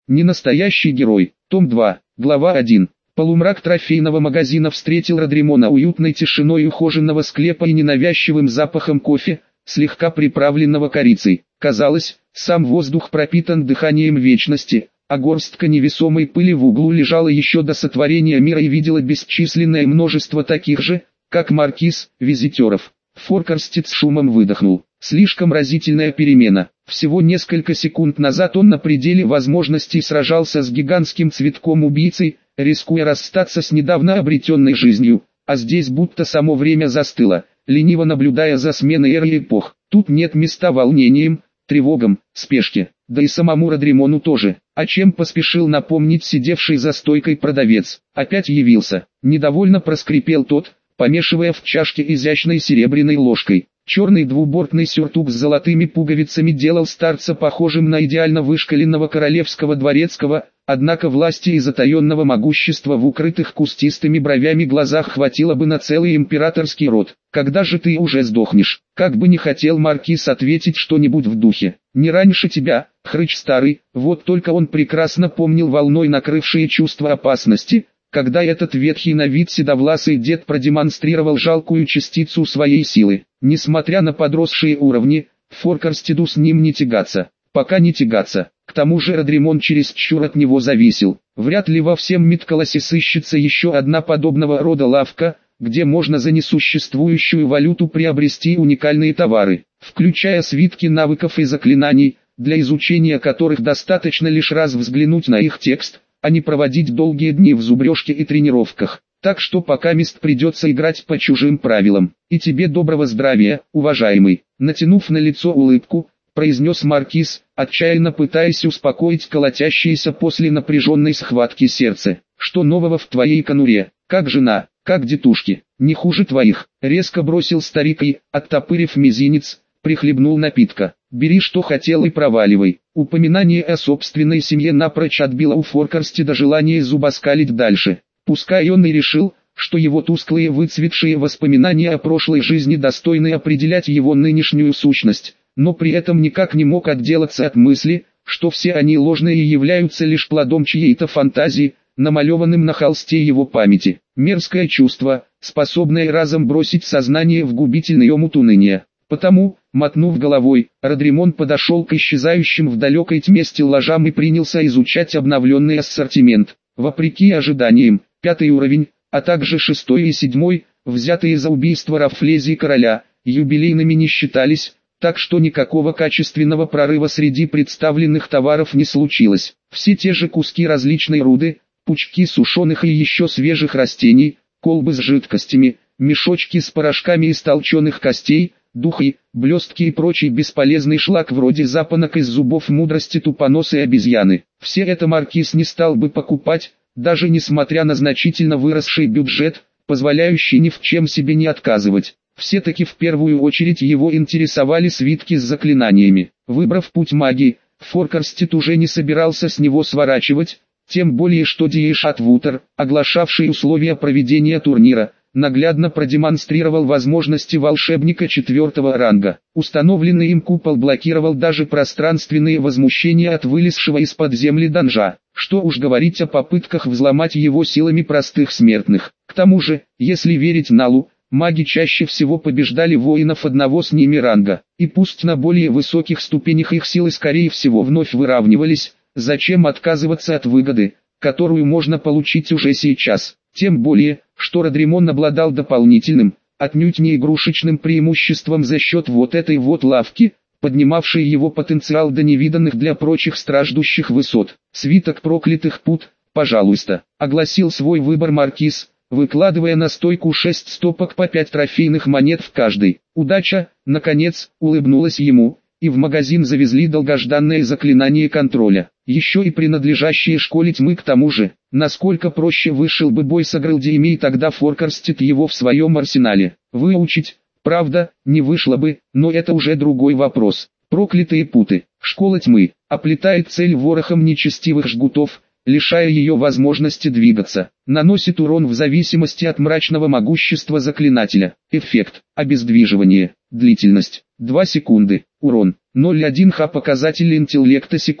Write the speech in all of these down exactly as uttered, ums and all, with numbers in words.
Ненастоящий герой. Том два. Глава один. Полумрак трофейного магазина встретил Родримона уютной тишиной ухоженного склепа и ненавязчивым запахом кофе, слегка приправленного корицей. Казалось, сам воздух пропитан дыханием вечности, а горстка невесомой пыли в углу лежала еще до сотворения мира и видела бесчисленное множество таких же, как Маркиз, визитеров. Форкарстед с шумом выдохнул. Слишком разительная перемена. Всего несколько секунд назад он на пределе возможностей сражался с гигантским цветком-убийцей, рискуя расстаться с недавно обретенной жизнью, а здесь будто само время застыло, лениво наблюдая за сменой эры и эпох. Тут нет места волнениям, тревогам, спешке, да и самому Родримону тоже. О чем поспешил напомнить сидевший за стойкой продавец. Опять явился. Недовольно проскрипел тот, помешивая в чашке изящной серебряной ложкой. Черный двубортный сюртук с золотыми пуговицами делал старца похожим на идеально вышкаленного королевского дворецкого, однако власти и затаенного могущества в укрытых кустистыми бровями глазах хватило бы на целый императорский род. «Когда же ты уже сдохнешь?» Как бы не хотел Маркиз ответить что-нибудь в духе. «Не раньше тебя, хрыч старый», вот только он прекрасно помнил волной накрывшие чувство опасности, когда этот ветхий на вид седовласый дед продемонстрировал жалкую частицу своей силы. Несмотря на подросшие уровни, Форкарстеду с ним не тягаться. Пока не тягаться. К тому же Родримон чересчур от него зависел. Вряд ли во всем Мидкаласе сыщется еще одна подобного рода лавка, где можно за несуществующую валюту приобрести уникальные товары, включая свитки навыков и заклинаний, для изучения которых достаточно лишь раз взглянуть на их текст, а не проводить долгие дни в зубрежке и тренировках. Так что пока мест придется играть по чужим правилам. И тебе доброго здравия, уважаемый. Натянув на лицо улыбку, произнес Маркиз, отчаянно пытаясь успокоить колотящееся после напряженной схватки сердце. Что нового в твоей конуре? Как жена, как детушки? Не хуже твоих. Резко бросил старик и, оттопырив мизинец, прихлебнул напитка. Бери что хотел и проваливай. Упоминание о собственной семье напрочь отбило у Форкарстеда желание зубоскалить дальше. Пускай он и решил, что его тусклые выцветшие воспоминания о прошлой жизни достойны определять его нынешнюю сущность, но при этом никак не мог отделаться от мысли, что все они ложные и являются лишь плодом чьей-то фантазии, намалеванным на холсте его памяти. Мерзкое чувство, способное разом бросить сознание в губительный омут уныния. Потому, мотнув головой, Родримон подошел к исчезающим в далекой тьме стеллажам и принялся изучать обновленный ассортимент. Вопреки ожиданиям, пятый уровень, а также шестой и седьмой, взятые за убийство Рафлези короля, юбилейными не считались, так что никакого качественного прорыва среди представленных товаров не случилось. Все те же куски различной руды, пучки сушеных и еще свежих растений, колбы с жидкостями, мешочки с порошками из толченых костей, духи, блестки и прочий бесполезный шлак вроде запонок из зубов мудрости тупоносой обезьяны. Все это Маркиз не стал бы покупать, даже несмотря на значительно выросший бюджет, позволяющий ни в чем себе не отказывать. Все-таки в первую очередь его интересовали свитки с заклинаниями. Выбрав путь магии, Форкарстед уже не собирался с него сворачивать, тем более что Диэшат Вутер, оглашавший условия проведения турнира, наглядно продемонстрировал возможности волшебника четвертого ранга. Установленный им купол блокировал даже пространственные возмущения от вылезшего из-под земли данжа. Что уж говорить о попытках взломать его силами простых смертных. К тому же, если верить Налу, маги чаще всего побеждали воинов одного с ними ранга. И пусть на более высоких ступенях их силы скорее всего вновь выравнивались, зачем отказываться от выгоды, которую можно получить уже сейчас. Тем более, что Родримон обладал дополнительным, отнюдь не игрушечным преимуществом за счет вот этой вот лавки, поднимавшей его потенциал до невиданных для прочих страждущих высот. «Свиток проклятых пут, пожалуйста», — огласил свой выбор Маркиз, выкладывая на стойку шесть стопок по пять трофейных монет в каждой. Удача, наконец, улыбнулась ему, и в магазин завезли долгожданное заклинание контроля, еще и принадлежащее школе тьмы к тому же. Насколько проще вышел бы бой с Агралдиями, и тогда Форкарстед его в своем арсенале. Выучить, правда, не вышло бы, но это уже другой вопрос. Проклятые путы. Школа тьмы оплетает цель ворохом нечестивых жгутов, лишая ее возможности двигаться. Наносит урон в зависимости от мрачного могущества заклинателя. Эффект: обездвиживание. Длительность: две секунды. Урон: ноль целых одна десятая ха показатель интеллекта секунду.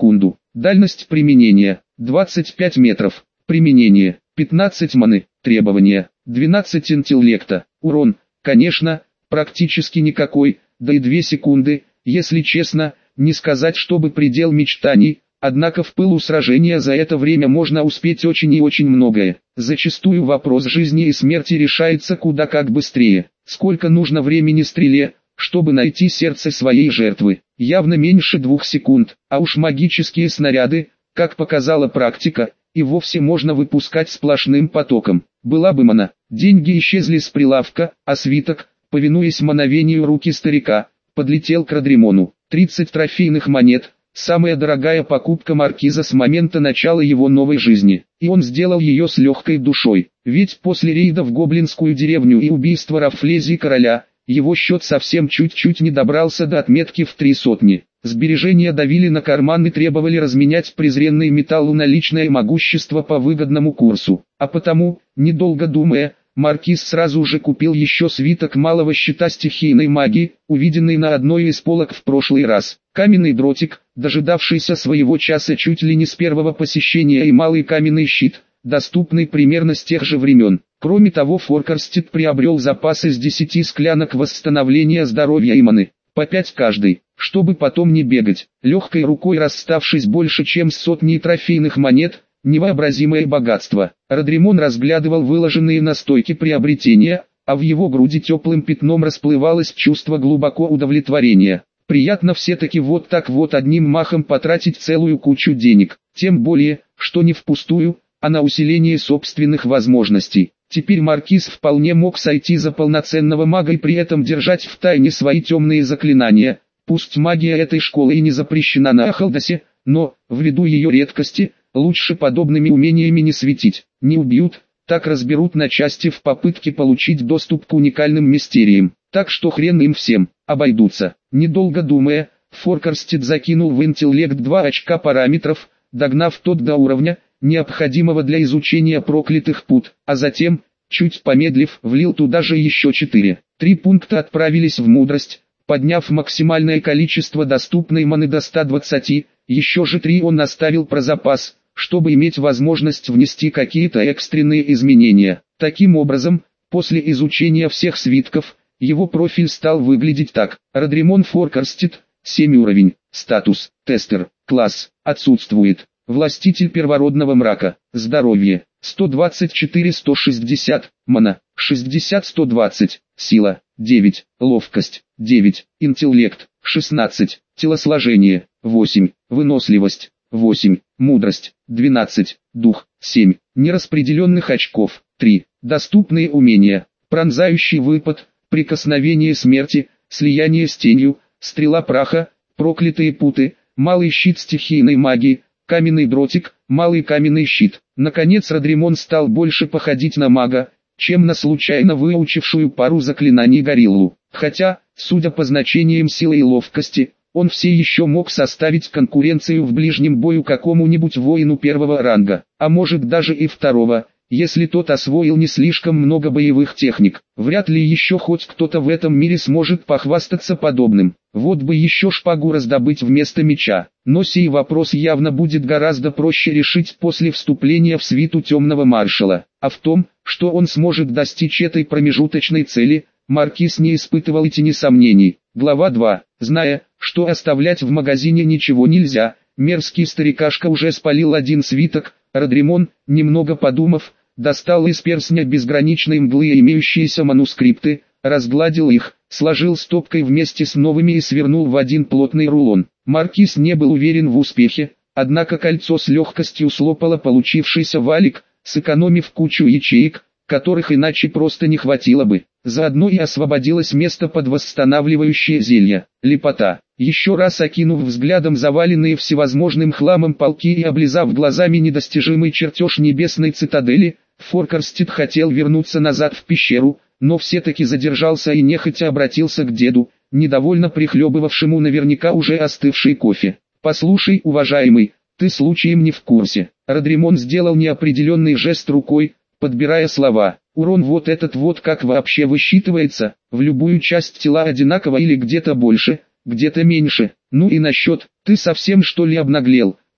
Дальность применения двадцать пять метров. Применение пятнадцать маны. Требования двенадцать интеллекта. Урон, конечно, практически никакой, да и две секунды, если честно, не сказать чтобы предел мечтаний, однако в пылу сражения за это время можно успеть очень и очень многое. Зачастую вопрос жизни и смерти решается куда как быстрее. Сколько нужно времени стреле, чтобы найти сердце своей жертвы? Явно меньше двух секунд, а уж магические снаряды, как показала практика, и вовсе можно выпускать сплошным потоком. Была бы мана, деньги исчезли с прилавка, а свиток, повинуясь мановению руки старика, подлетел к Родримону. тридцать трофейных монет, самая дорогая покупка маркиза с момента начала его новой жизни, и он сделал ее с легкой душой, ведь после рейда в гоблинскую деревню и убийства Рафлези короля, его счет совсем чуть-чуть не добрался до отметки в три сотни. Сбережения давили на карман и требовали разменять презренный металл на личное могущество по выгодному курсу, а потому, недолго думая, маркиз сразу же купил еще свиток малого щита стихийной магии, увиденный на одной из полок в прошлый раз. Каменный дротик, дожидавшийся своего часа чуть ли не с первого посещения, и малый каменный щит, доступный примерно с тех же времен. Кроме того, Форкарстед приобрел запас из десяти склянок восстановления здоровья и маны, по пять каждой, чтобы потом не бегать, легкой рукой расставшись больше чем с сотней трофейных монет. Невообразимое богатство. Родримон разглядывал выложенные на стойке приобретения, а в его груди теплым пятном расплывалось чувство глубоко удовлетворения. Приятно все-таки вот так вот одним махом потратить целую кучу денег, тем более, что не впустую, а на усиление собственных возможностей. Теперь маркиз вполне мог сойти за полноценного мага и при этом держать в тайне свои темные заклинания. Пусть магия этой школы и не запрещена на Ахалдасе, но, ввиду ее редкости, лучше подобными умениями не светить. Не убьют, так разберут на части в попытке получить доступ к уникальным мистериям. Так что хрен им всем, обойдутся. Недолго думая, Форкарстед закинул в интеллект два очка параметров, догнав тот до уровня, необходимого для изучения проклятых пут, а затем, чуть помедлив, влил туда же еще четыре. Три пункта отправились в мудрость, подняв максимальное количество доступной маны до ста двадцати, еще же три он оставил про запас, чтобы иметь возможность внести какие-то экстренные изменения. Таким образом, после изучения всех свитков, его профиль стал выглядеть так. Родримон Форкарстед, семь уровень, статус, тестер, класс, отсутствует, властитель первородного мрака, здоровье, сто двадцать четыре сто шестьдесят, мана, шестьдесят сто двадцать, сила, девять, ловкость, девять, интеллект, шестнадцать, телосложение, восемь, выносливость, восемь, мудрость, двенадцать, дух, семь, нераспределенных очков, три, доступные умения, пронзающий выпад, прикосновение смерти, слияние с тенью, стрела праха, проклятые путы, малый щит стихийной магии, каменный дротик, малый каменный щит. Наконец Родримон стал больше походить на мага, чем на случайно выучившую пару заклинаний гориллу. Хотя, судя по значениям силы и ловкости, он все еще мог составить конкуренцию в ближнем бою какому-нибудь воину первого ранга, а может даже и второго, если тот освоил не слишком много боевых техник. Вряд ли еще хоть кто-то в этом мире сможет похвастаться подобным. Вот бы еще шпагу раздобыть вместо меча. Но сей вопрос явно будет гораздо проще решить после вступления в свиту темного маршала. А в том, что он сможет достичь этой промежуточной цели, маркиз не испытывал и тени сомнений. Глава два. Зная, что оставлять в магазине ничего нельзя, мерзкий старикашка уже спалил один свиток. Родримон, немного подумав, достал из перстня безграничной мглы имеющиеся манускрипты, разгладил их, сложил стопкой вместе с новыми и свернул в один плотный рулон. Маркиз не был уверен в успехе, однако кольцо с легкостью слопало получившийся валик, сэкономив кучу ячеек, которых иначе просто не хватило бы. Заодно и освободилось место под восстанавливающее зелье. Лепота. Еще раз окинув взглядом заваленные всевозможным хламом полки и облизав глазами недостижимый чертеж небесной цитадели, Форкарстед хотел вернуться назад в пещеру, но все-таки задержался и нехотя обратился к деду, недовольно прихлебывавшему наверняка уже остывший кофе. «Послушай, уважаемый, ты случаем не в курсе?» Родримон сделал неопределенный жест рукой, подбирая слова. «Урон вот этот вот как вообще высчитывается, в любую часть тела одинаково или где-то больше, где-то меньше? Ну и насчет, ты совсем что ли обнаглел?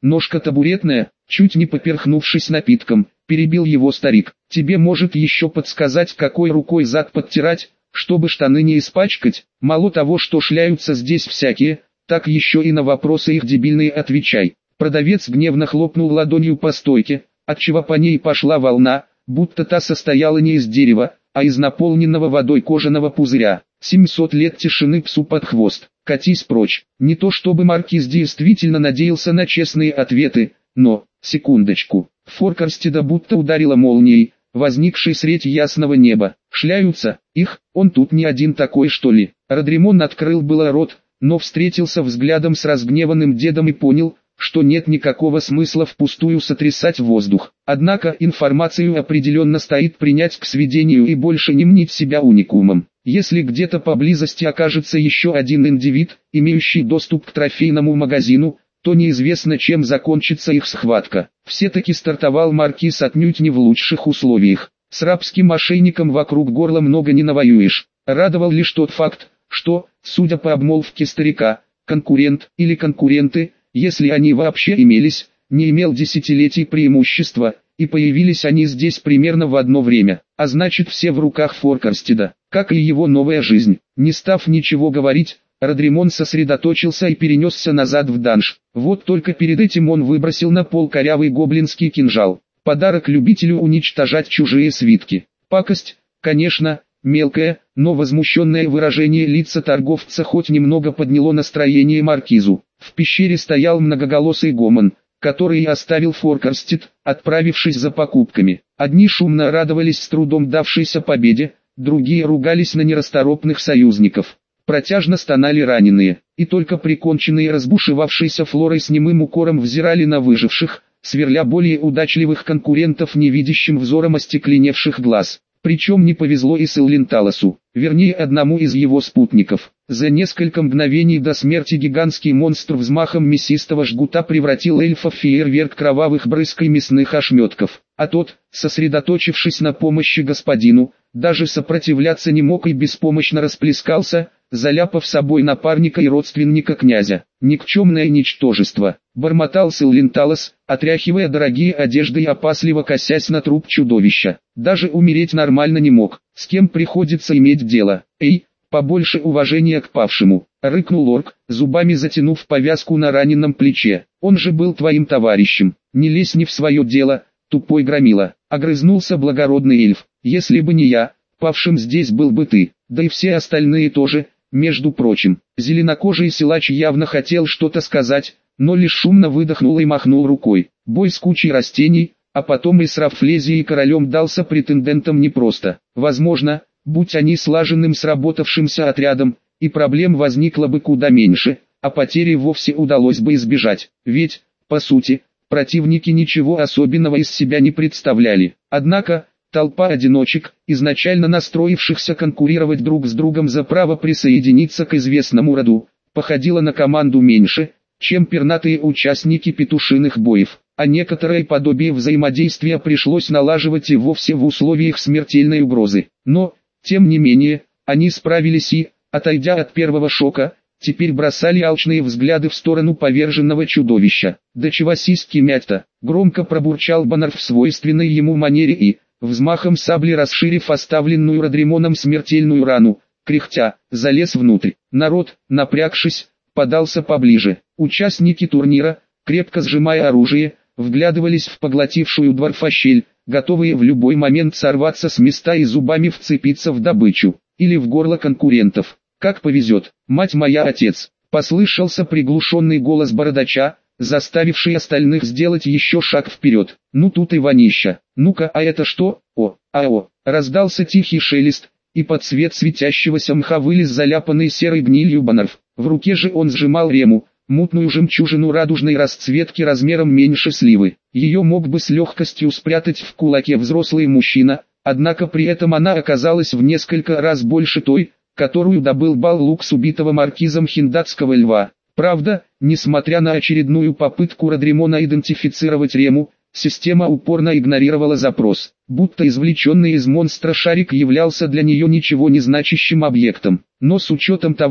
Ножка табуретная, чуть не поперхнувшись напитком, перебил его старик. Тебе может еще подсказать, какой рукой зад подтирать, чтобы штаны не испачкать? Мало того, что шляются здесь всякие, так еще и на вопросы их дебильные отвечай. Продавец гневно хлопнул ладонью по стойке, отчего по ней пошла волна, будто та состояла не из дерева, а из наполненного водой кожаного пузыря. семьсот лет тишины псу под хвост. Катись прочь. Не то чтобы маркиз действительно надеялся на честные ответы, но, секундочку, Форкарстеда будто ударила молнией, возникшей средь ясного неба. Шляются, их, он тут не один такой что ли? Родримон открыл было рот, но встретился взглядом с разгневанным дедом и понял, что нет никакого смысла впустую сотрясать воздух. Однако информацию определенно стоит принять к сведению и больше не мнить себя уникумом. Если где-то поблизости окажется еще один индивид, имеющий доступ к трофейному магазину, то неизвестно, чем закончится их схватка. Все-таки стартовал маркиз отнюдь не в лучших условиях. С рабским мошенником вокруг горла много не навоюешь. Радовал лишь тот факт, что, судя по обмолвке старика, конкурент или конкуренты, если они вообще имелись, не имел десятилетий преимущества, и появились они здесь примерно в одно время, а значит все в руках Форкарстеда, как и его новая жизнь. Не став ничего говорить, Родримон сосредоточился и перенесся назад в данж. Вот только перед этим он выбросил на пол корявый гоблинский кинжал. Подарок любителю уничтожать чужие свитки. Пакость, конечно, мелкое, но возмущенное выражение лица торговца хоть немного подняло настроение маркизу. В пещере стоял многоголосый гомон, который и оставил Форкарстед, отправившись за покупками. Одни шумно радовались с трудом давшейся победе, другие ругались на нерасторопных союзников. Протяжно стонали раненые, и только приконченные разбушевавшейся флорой с немым укором взирали на выживших, сверля более удачливых конкурентов невидящим взором остекленевших глаз. Причем не повезло и Силленталосу, вернее одному из его спутников. За несколько мгновений до смерти гигантский монстр взмахом мясистого жгута превратил эльфа в фейерверк кровавых брызг и мясных ошметков. А тот, сосредоточившись на помощи господину, даже сопротивляться не мог и беспомощно расплескался, заляпав собой напарника и родственника князя. «Никчемное ничтожество», — бормотал Силленталос, отряхивая дорогие одежды и опасливо косясь на труп чудовища. «Даже умереть нормально не мог. С кем приходится иметь дело? Эй, побольше уважения к павшему», — рыкнул орк, зубами затянув повязку на раненом плече. «Он же был твоим товарищем. Не лезь не в свое дело, тупой громила», — огрызнулся благородный эльф. «Если бы не я, павшим здесь был бы ты, да и все остальные тоже». Между прочим, зеленокожий силач явно хотел что-то сказать, но лишь шумно выдохнул и махнул рукой. Бой с кучей растений, а потом и с Рафлезией королем дался претендентам непросто. Возможно, будь они слаженным сработавшимся отрядом, и проблем возникло бы куда меньше, а потери вовсе удалось бы избежать. Ведь, по сути, противники ничего особенного из себя не представляли. Однако, толпа одиночек, изначально настроившихся конкурировать друг с другом за право присоединиться к известному роду, походила на команду меньше, чем пернатые участники петушиных боев, а некоторое подобие взаимодействия пришлось налаживать и вовсе в условиях смертельной угрозы. Но, тем не менее, они справились и, отойдя от первого шока, теперь бросали алчные взгляды в сторону поверженного чудовища. «Да чего сиськи мять-то?» — громко пробурчал Баннер в свойственной ему манере и, взмахом сабли расширив оставленную Родримоном смертельную рану, кряхтя, залез внутрь. Народ, напрягшись, подался поближе. Участники турнира, крепко сжимая оружие, вглядывались в поглотившую дворфа щель, готовые в любой момент сорваться с места и зубами вцепиться в добычу, или в горло конкурентов. «Как повезет, мать моя, отец!» — послышался приглушенный голос бородача, заставивший остальных сделать еще шаг вперед. «Ну тут и вонища! Ну-ка, а это что? О, а о!» Раздался тихий шелест, и под свет светящегося мха вылез заляпанный серой гнилью Баннерф. В руке же он сжимал рему, мутную жемчужину радужной расцветки размером меньше сливы. Ее мог бы с легкостью спрятать в кулаке взрослый мужчина, однако при этом она оказалась в несколько раз больше той, которую добыл Баллук с убитого маркизом хиндатского льва. Правда, несмотря на очередную попытку Родримона идентифицировать рему, система упорно игнорировала запрос, будто извлеченный из монстра шарик являлся для нее ничего не значащим объектом. Но с учетом того,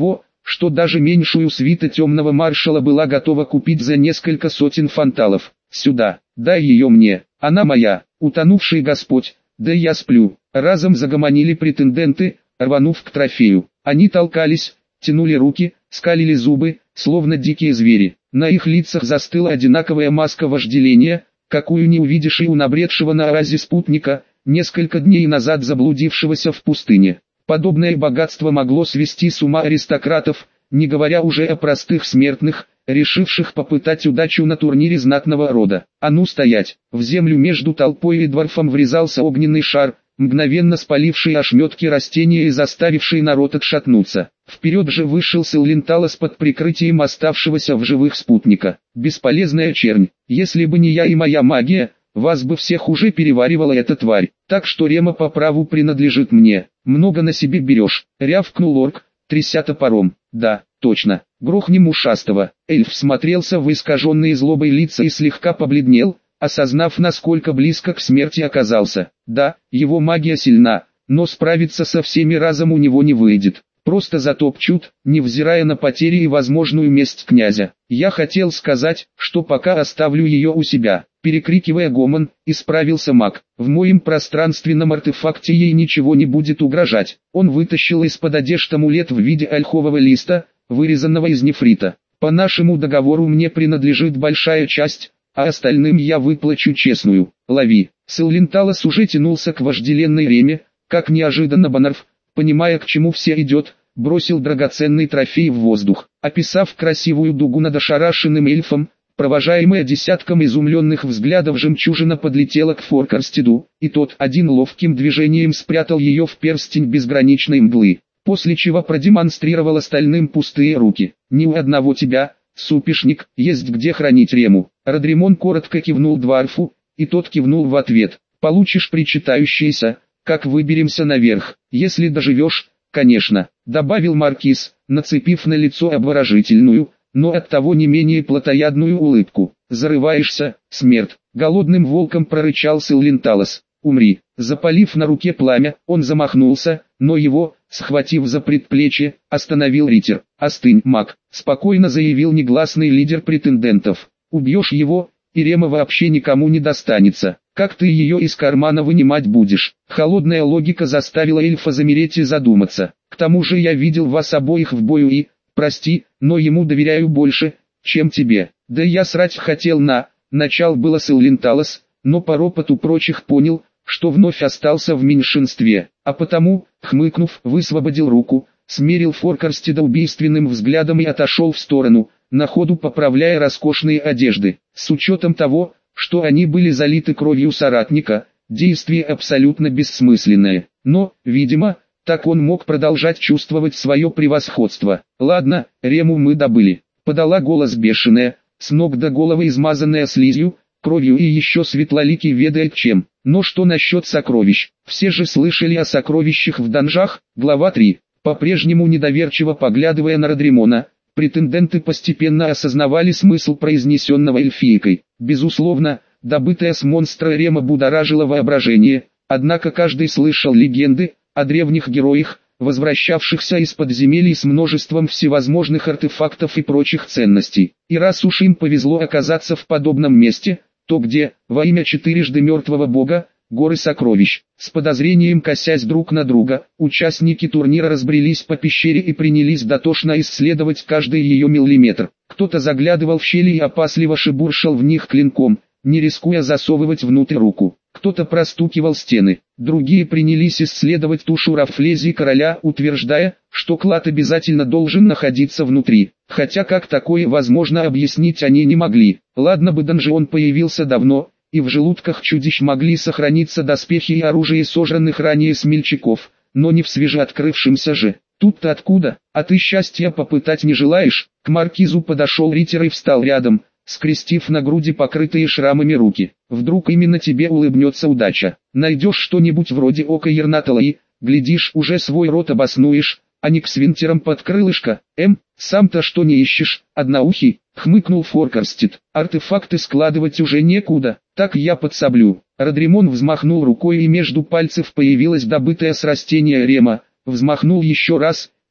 что даже меньшую свиту темного маршала была готова купить за несколько сотен фанталов. «Сюда, дай ее мне, она моя, утонувший Господь, да я сплю». Разом загомонили претенденты, рванув к трофею. Они толкались, тянули руки, скалили зубы, словно дикие звери. На их лицах застыла одинаковая маска вожделения, какую не увидишь и у набредшего на оазе спутника, несколько дней назад заблудившегося в пустыне. Подобное богатство могло свести с ума аристократов, не говоря уже о простых смертных, решивших попытать удачу на турнире знатного рода. «А ну стоять!» В землю между толпой и дворфом врезался огненный шар, мгновенно спаливший ошметки растения и заставивший народ отшатнуться. Вперед же вышел Силленталос под прикрытием оставшегося в живых спутника. «Бесполезная чернь, если бы не я и моя магия, вас бы всех уже переваривала эта тварь, так что Рема по праву принадлежит мне. Много на себе берешь», — рявкнул орк, тряся топором. «Да, точно, грохнем ушастого». Эльф смотрелся в искаженные злобой лица и слегка побледнел, осознав, насколько близко к смерти оказался. Да, его магия сильна, но справиться со всеми разом у него не выйдет. Просто затопчут, невзирая на потери и возможную месть князя. «Я хотел сказать, что пока оставлю ее у себя», — перекрикивая гомон, исправился маг. «В моем пространственном артефакте ей ничего не будет угрожать». Он вытащил из-под одежды амулет в виде ольхового листа, вырезанного из нефрита. «По нашему договору мне принадлежит большая часть, а остальным я выплачу честную. Лови». Силленталос уже тянулся к вожделенной Реме, как неожиданно Банарф, понимая, к чему все идет, бросил драгоценный трофей в воздух. Описав красивую дугу над ошарашенным эльфом, провожаемая десятком изумленных взглядов, жемчужина подлетела к Форкарстеду, и тот одним ловким движением спрятал ее в перстень безграничной мглы, после чего продемонстрировал остальным пустые руки. «Ни у одного тебя, супишник, есть где хранить Рему». Родримон коротко кивнул дварфу, и тот кивнул в ответ. «Получишь причитающееся, как выберемся наверх, если доживешь, конечно», — добавил маркиз, нацепив на лицо обворожительную, но оттого не менее плотоядную улыбку. «Зарываешься, смерть!» — голодным волком прорычал Силленталос. «Умри!» Запалив на руке пламя, он замахнулся, но его, схватив за предплечье, остановил Ритер. «Остынь, маг!» — спокойно заявил негласный лидер претендентов. «Убьешь его, и Рема вообще никому не достанется. Как ты ее из кармана вынимать будешь?» Холодная логика заставила эльфа замереть и задуматься. «К тому же я видел вас обоих в бою и, прости, но ему доверяю больше, чем тебе». «Да я срать хотел на...» Начал было Силленталос, но по ропоту прочих понял, что вновь остался в меньшинстве, а потому, хмыкнув, высвободил руку, смерил Форкарстеда убийственным взглядом и отошел в сторону, на ходу поправляя роскошные одежды. С учетом того, что они были залиты кровью соратника, действие абсолютно бессмысленное. Но, видимо, так он мог продолжать чувствовать свое превосходство. «Ладно, Рему мы добыли», — подала голос бешеная, с ног до головы измазанная слизью, кровью и еще светлоликий ведает чем. Но что насчет сокровищ? Все же слышали о сокровищах в данжах. Глава три. По-прежнему недоверчиво поглядывая на Родримона, претенденты постепенно осознавали смысл произнесенного эльфийкой. Безусловно, добытая с монстра Рема будоражила воображение, однако каждый слышал легенды о древних героях, возвращавшихся из подземелий с множеством всевозможных артефактов и прочих ценностей. И раз уж им повезло оказаться в подобном месте, то где, во имя четырежды мертвого бога, горы сокровищ? С подозрением косясь друг на друга, участники турнира разбрелись по пещере и принялись дотошно исследовать каждый ее миллиметр. Кто-то заглядывал в щели и опасливо шебуршал в них клинком, не рискуя засовывать внутрь руку. Кто-то простукивал стены, другие принялись исследовать тушу Рафлезии короля, утверждая, что клад обязательно должен находиться внутри, хотя как такое возможно объяснить они не могли. Ладно бы донжион появился давно, и в желудках чудищ могли сохраниться доспехи и оружие сожранных ранее смельчаков, но не в свежеоткрывшемся же. Тут-то откуда? А ты счастья попытать не желаешь? К маркизу подошел Ритер и встал рядом, скрестив на груди покрытые шрамами руки. Вдруг именно тебе улыбнется удача. Найдешь что-нибудь вроде ока Ернатала и, глядишь, уже свой рот обоснуешь, а не к свинтерам под крылышко. Эм, сам-то что не ищешь, одноухий, хмыкнул Форкарстед. Артефакты складывать уже некуда, так я подсоблю. Родримон взмахнул рукой, и между пальцев появилась добытая с растения Рема, взмахнул еще раз,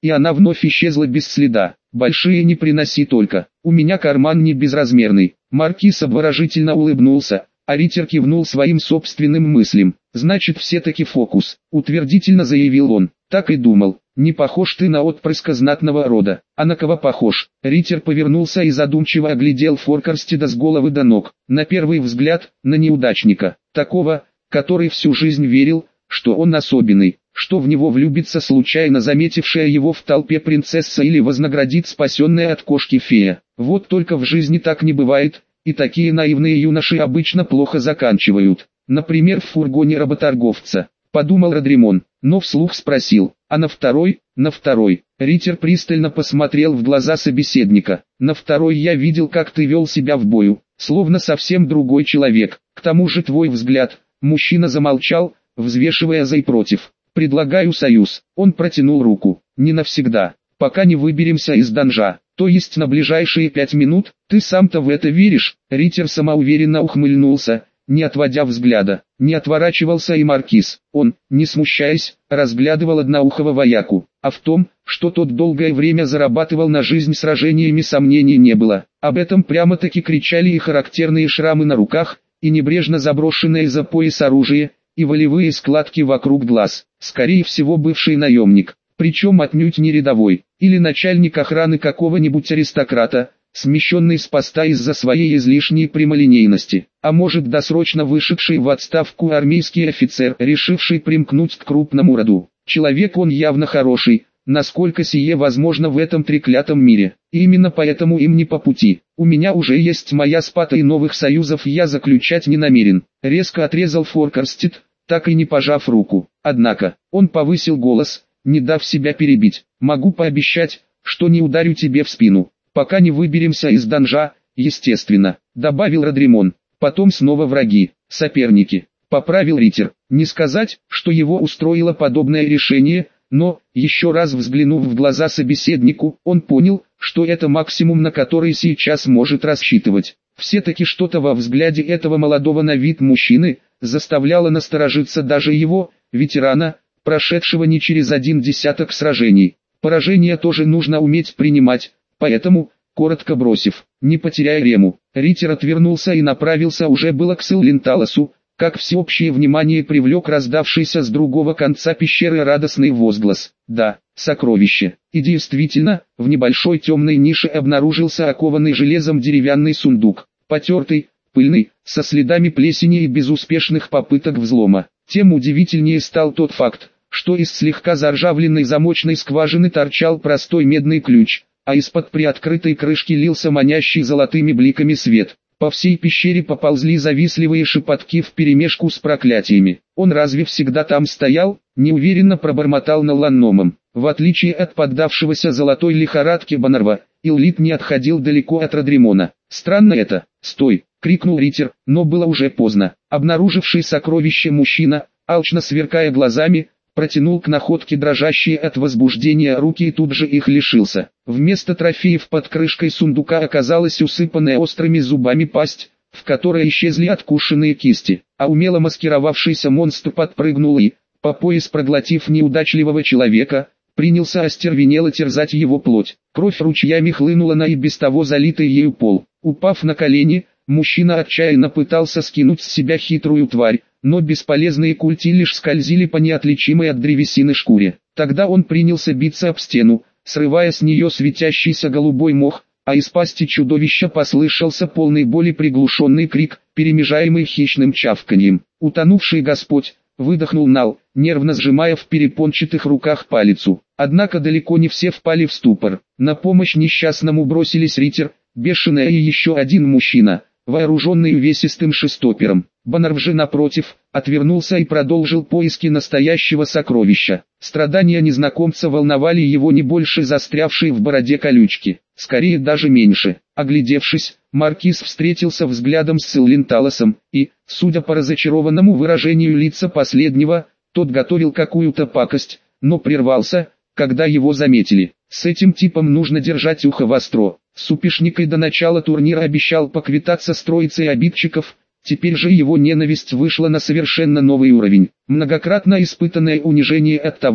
и она вновь исчезла без следа. «Большие не приноси только, у меня карман не безразмерный». Маркиз обворожительно улыбнулся, а Риттер кивнул своим собственным мыслям. «Значит, все-таки фокус», — утвердительно заявил он. «Так и думал. Не похож ты на отпрыска знатного рода». «А на кого похож?» Риттер повернулся и задумчиво оглядел Форкарстеда с головы до ног. На первый взгляд, на неудачника. Такого, который всю жизнь верил, что он особенный, что в него влюбится случайно заметившая его в толпе принцесса или вознаградит спасенная от кошки фея. Вот только в жизни так не бывает, и такие наивные юноши обычно плохо заканчивают. Например, в фургоне работорговца, подумал Родримон, но вслух спросил, а на второй, на второй. Риттер пристально посмотрел в глаза собеседника. На второй я видел, как ты вел себя в бою, словно совсем другой человек. К тому же твой взгляд. Мужчина замолчал, взвешивая за и против. «Предлагаю союз». Он протянул руку. «Не навсегда, пока не выберемся из данжа, то есть на ближайшие пять минут. Ты сам-то в это веришь?» Риттер самоуверенно ухмыльнулся, не отводя взгляда. Не отворачивался и Маркиз. Он, не смущаясь, разглядывал одноухого вояку. А в том, что тот долгое время зарабатывал на жизнь сражениями, сомнений не было. Об этом прямо-таки кричали и характерные шрамы на руках, и небрежно заброшенное за пояс оружие, и волевые складки вокруг глаз. Скорее всего, бывший наемник, причем отнюдь не рядовой, или начальник охраны какого-нибудь аристократа, смещенный с поста из-за своей излишней прямолинейности, а может досрочно вышедший в отставку армейский офицер, решивший примкнуть к крупному роду. Человек он явно хороший, насколько сие возможно в этом треклятом мире, и именно поэтому им не по пути. У меня уже есть моя спата и новых союзов я заключать не намерен. Резко отрезал Форкарстед, так и не пожав руку. Однако, он повысил голос, не дав себя перебить. Могу пообещать, что не ударю тебе в спину, пока не выберемся из данжа, естественно, добавил Родримон. Потом снова враги, соперники, поправил Риттер. Не сказать, что его устроило подобное решение, но, еще раз взглянув в глаза собеседнику, он понял, что это максимум, на который сейчас может рассчитывать. Все-таки что-то во взгляде этого молодого на вид мужчины заставляло насторожиться даже его, ветерана, прошедшего не через один десяток сражений. Поражение тоже нужно уметь принимать, поэтому, коротко бросив, не потеряя Рему, Риттер отвернулся и направился уже было к Сил-Ленталосу, как всеобщее внимание привлек раздавшийся с другого конца пещеры радостный возглас. Да, сокровище. И действительно, в небольшой темной нише обнаружился окованный железом деревянный сундук, потертый, пыльный, со следами плесени и безуспешных попыток взлома. Тем удивительнее стал тот факт, что из слегка заржавленной замочной скважины торчал простой медный ключ, а из-под приоткрытой крышки лился манящий золотыми бликами свет. По всей пещере поползли завистливые шепотки вперемешку с проклятиями. Он разве всегда там стоял? Неуверенно пробормотал Наланномом. В отличие от поддавшегося золотой лихорадке Баннерва, Иллит не отходил далеко от Родримона. Странно это. «Стой!» — крикнул Риттер, но было уже поздно. Обнаруживший сокровище мужчина, алчно сверкая глазами, протянул к находке дрожащие от возбуждения руки и тут же их лишился. Вместо трофеев под крышкой сундука оказалась усыпанная острыми зубами пасть, в которой исчезли откушенные кисти, а умело маскировавшийся монстр подпрыгнул и, по пояс проглотив неудачливого человека, принялся остервенело терзать его плоть. Кровь ручьями хлынула на и без того залитый ею пол. Упав на колени, мужчина отчаянно пытался скинуть с себя хитрую тварь, но бесполезные культи лишь скользили по неотличимой от древесины шкуре. Тогда он принялся биться об стену, срывая с нее светящийся голубой мох, а из пасти чудовища послышался полный боли приглушенный крик, перемежаемый хищным чавканьем. «Утонувший Господь!» — выдохнул Нал, нервно сжимая в перепончатых руках палицу. Однако далеко не все впали в ступор. На помощь несчастному бросились Риттер, Бешеная и еще один мужчина, вооруженный увесистым шестопером. Баннерв же напротив, отвернулся и продолжил поиски настоящего сокровища. Страдания незнакомца волновали его не больше застрявшей в бороде колючки, скорее даже меньше. Оглядевшись, Маркиз встретился взглядом с Сил-Ленталосом, и, судя по разочарованному выражению лица последнего, тот готовил какую-то пакость, но прервался, когда его заметили. С этим типом нужно держать ухо востро. Супишник и до начала турнира обещал поквитаться с троицей обидчиков, теперь же его ненависть вышла на совершенно новый уровень. Многократно испытанное унижение от того,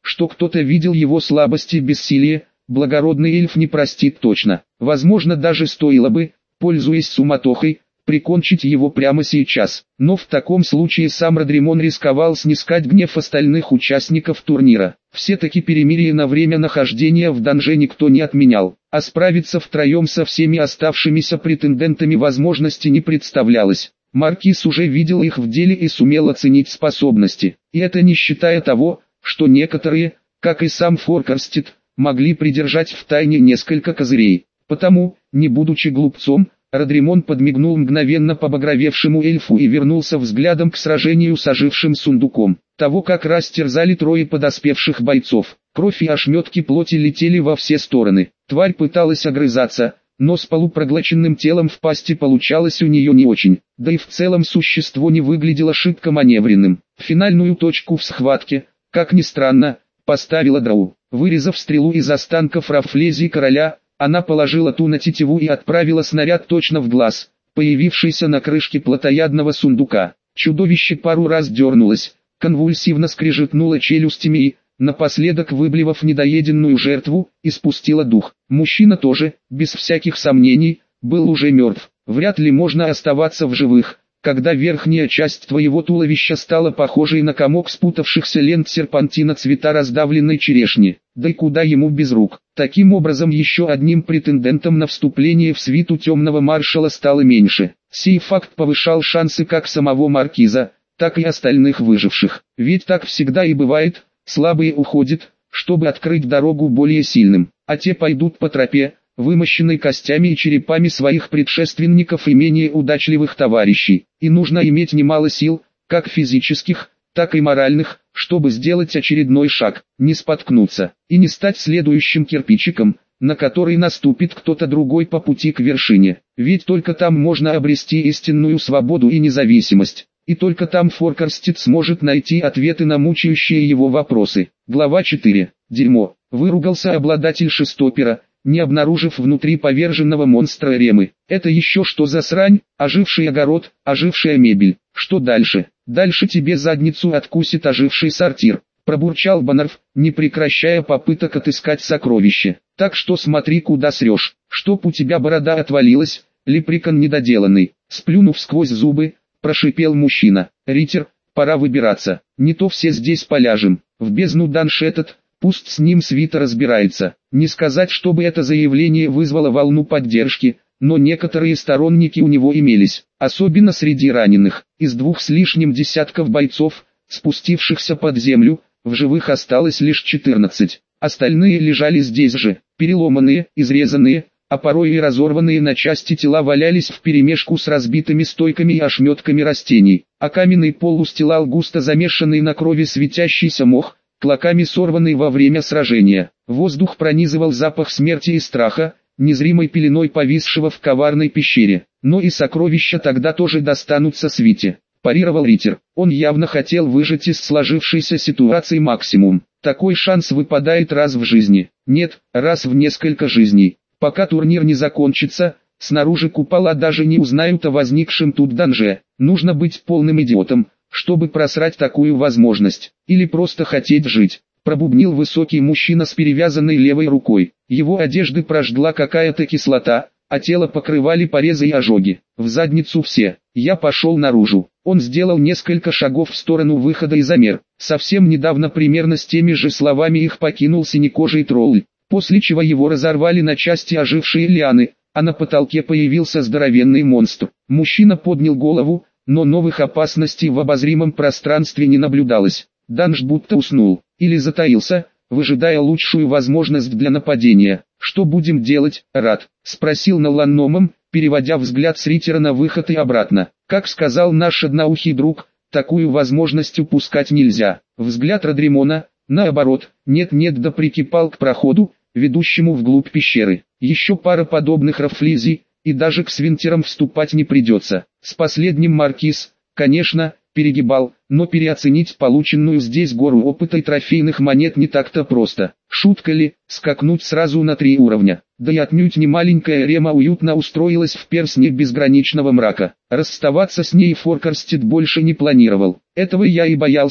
что кто-то видел его слабости и бессилие, благородный эльф не простит точно. Возможно, даже стоило бы, пользуясь суматохой, прикончить его прямо сейчас. Но в таком случае сам Родримон рисковал снискать гнев остальных участников турнира. Все-таки перемирие на время нахождения в данже никто не отменял, а справиться втроем со всеми оставшимися претендентами возможности не представлялось. Маркиз уже видел их в деле и сумел оценить способности. И это не считая того, что некоторые, как и сам Форкарстед, могли придержать в тайне несколько козырей. Потому, не будучи глупцом, Родримон подмигнул мгновенно побагровевшему эльфу и вернулся взглядом к сражению с ожившим сундуком. Того как растерзали трое подоспевших бойцов. Кровь и ошметки плоти летели во все стороны. Тварь пыталась огрызаться, но с полупроглоченным телом в пасти получалось у нее не очень. Да и в целом существо не выглядело шибко маневренным. Финальную точку в схватке, как ни странно, поставила Дроу. Вырезав стрелу из останков Рафлезии короля, она положила ту на тетиву и отправила снаряд точно в глаз, появившийся на крышке плотоядного сундука. Чудовище пару раз дернулось, конвульсивно скрежетнуло челюстями и, напоследок выблевав недоеденную жертву, испустило дух. Мужчина тоже, без всяких сомнений, был уже мертв. Вряд ли можно оставаться в живых, когда верхняя часть твоего туловища стала похожей на комок спутавшихся лент серпантина цвета раздавленной черешни. Да и куда ему без рук? Таким образом, еще одним претендентом на вступление в свиту темного маршала стало меньше. Сей факт повышал шансы как самого маркиза, так и остальных выживших. Ведь так всегда и бывает, слабые уходят, чтобы открыть дорогу более сильным, а те пойдут по тропе, вымощенной костями и черепами своих предшественников и менее удачливых товарищей. И нужно иметь немало сил, как физических, так и моральных, чтобы сделать очередной шаг, не споткнуться, и не стать следующим кирпичиком, на который наступит кто-то другой по пути к вершине. Ведь только там можно обрести истинную свободу и независимость. И только там Форкарстед сможет найти ответы на мучающие его вопросы. Глава четыре. Дерьмо. Выругался обладатель шестопера, не обнаружив внутри поверженного монстра Ремы. Это еще что за срань? Оживший огород, ожившая мебель. Что дальше? Дальше тебе задницу откусит оживший сортир. Пробурчал Баннерф, не прекращая попыток отыскать сокровище. Так что смотри куда срешь, чтоб у тебя борода отвалилась, лепрекон недоделанный. Сплюнув сквозь зубы, прошипел мужчина. Ритер, пора выбираться, не то все здесь поляжем. В бездну данж этот, пусть с ним свита разбирается. Не сказать, чтобы это заявление вызвало волну поддержки, но некоторые сторонники у него имелись, особенно среди раненых. Из двух с лишним десятков бойцов, спустившихся под землю, в живых осталось лишь четырнадцать. Остальные лежали здесь же, переломанные, изрезанные, а порой и разорванные на части тела валялись вперемешку с разбитыми стойками и ошметками растений, а каменный пол устилал густо замешанный на крови светящийся мох, клоками сорванный во время сражения. Воздух пронизывал запах смерти и страха, незримой пеленой повисшего в коварной пещере. Но и сокровища тогда тоже достанутся свите, парировал Ритер. Он явно хотел выжать из сложившейся ситуации максимум. Такой шанс выпадает раз в жизни. Нет, раз в несколько жизней. Пока турнир не закончится, снаружи купола даже не узнают о возникшем тут данже. Нужно быть полным идиотом, чтобы просрать такую возможность. Или просто хотеть жить. Пробубнил высокий мужчина с перевязанной левой рукой. Его одежды прожгла какая-то кислота, а тело покрывали порезы и ожоги. В задницу все. Я пошел наружу. Он сделал несколько шагов в сторону выхода и замер. Совсем недавно примерно с теми же словами их покинул синекожий тролль, после чего его разорвали на части ожившие лианы, а на потолке появился здоровенный монстр. Мужчина поднял голову, но новых опасностей в обозримом пространстве не наблюдалось. Данж будто уснул, или затаился, выжидая лучшую возможность для нападения. «Что будем делать, Рад?» — спросил Наланномом, переводя взгляд с Ритера на выход и обратно. Как сказал наш одноухий друг, такую возможность упускать нельзя. Взгляд Родримона, наоборот, нет-нет да прикипал к проходу, ведущему вглубь пещеры. Еще пара подобных рафлизий, и даже к свинтерам вступать не придется. С последним маркиз, конечно, перегибал, но переоценить полученную здесь гору опыта и трофейных монет не так-то просто. Шутка ли, скакнуть сразу на три уровня? Да и отнюдь не маленькая Рема уютно устроилась в перстне безграничного мрака. Расставаться с ней Форкарстед больше не планировал. Этого я и боялся,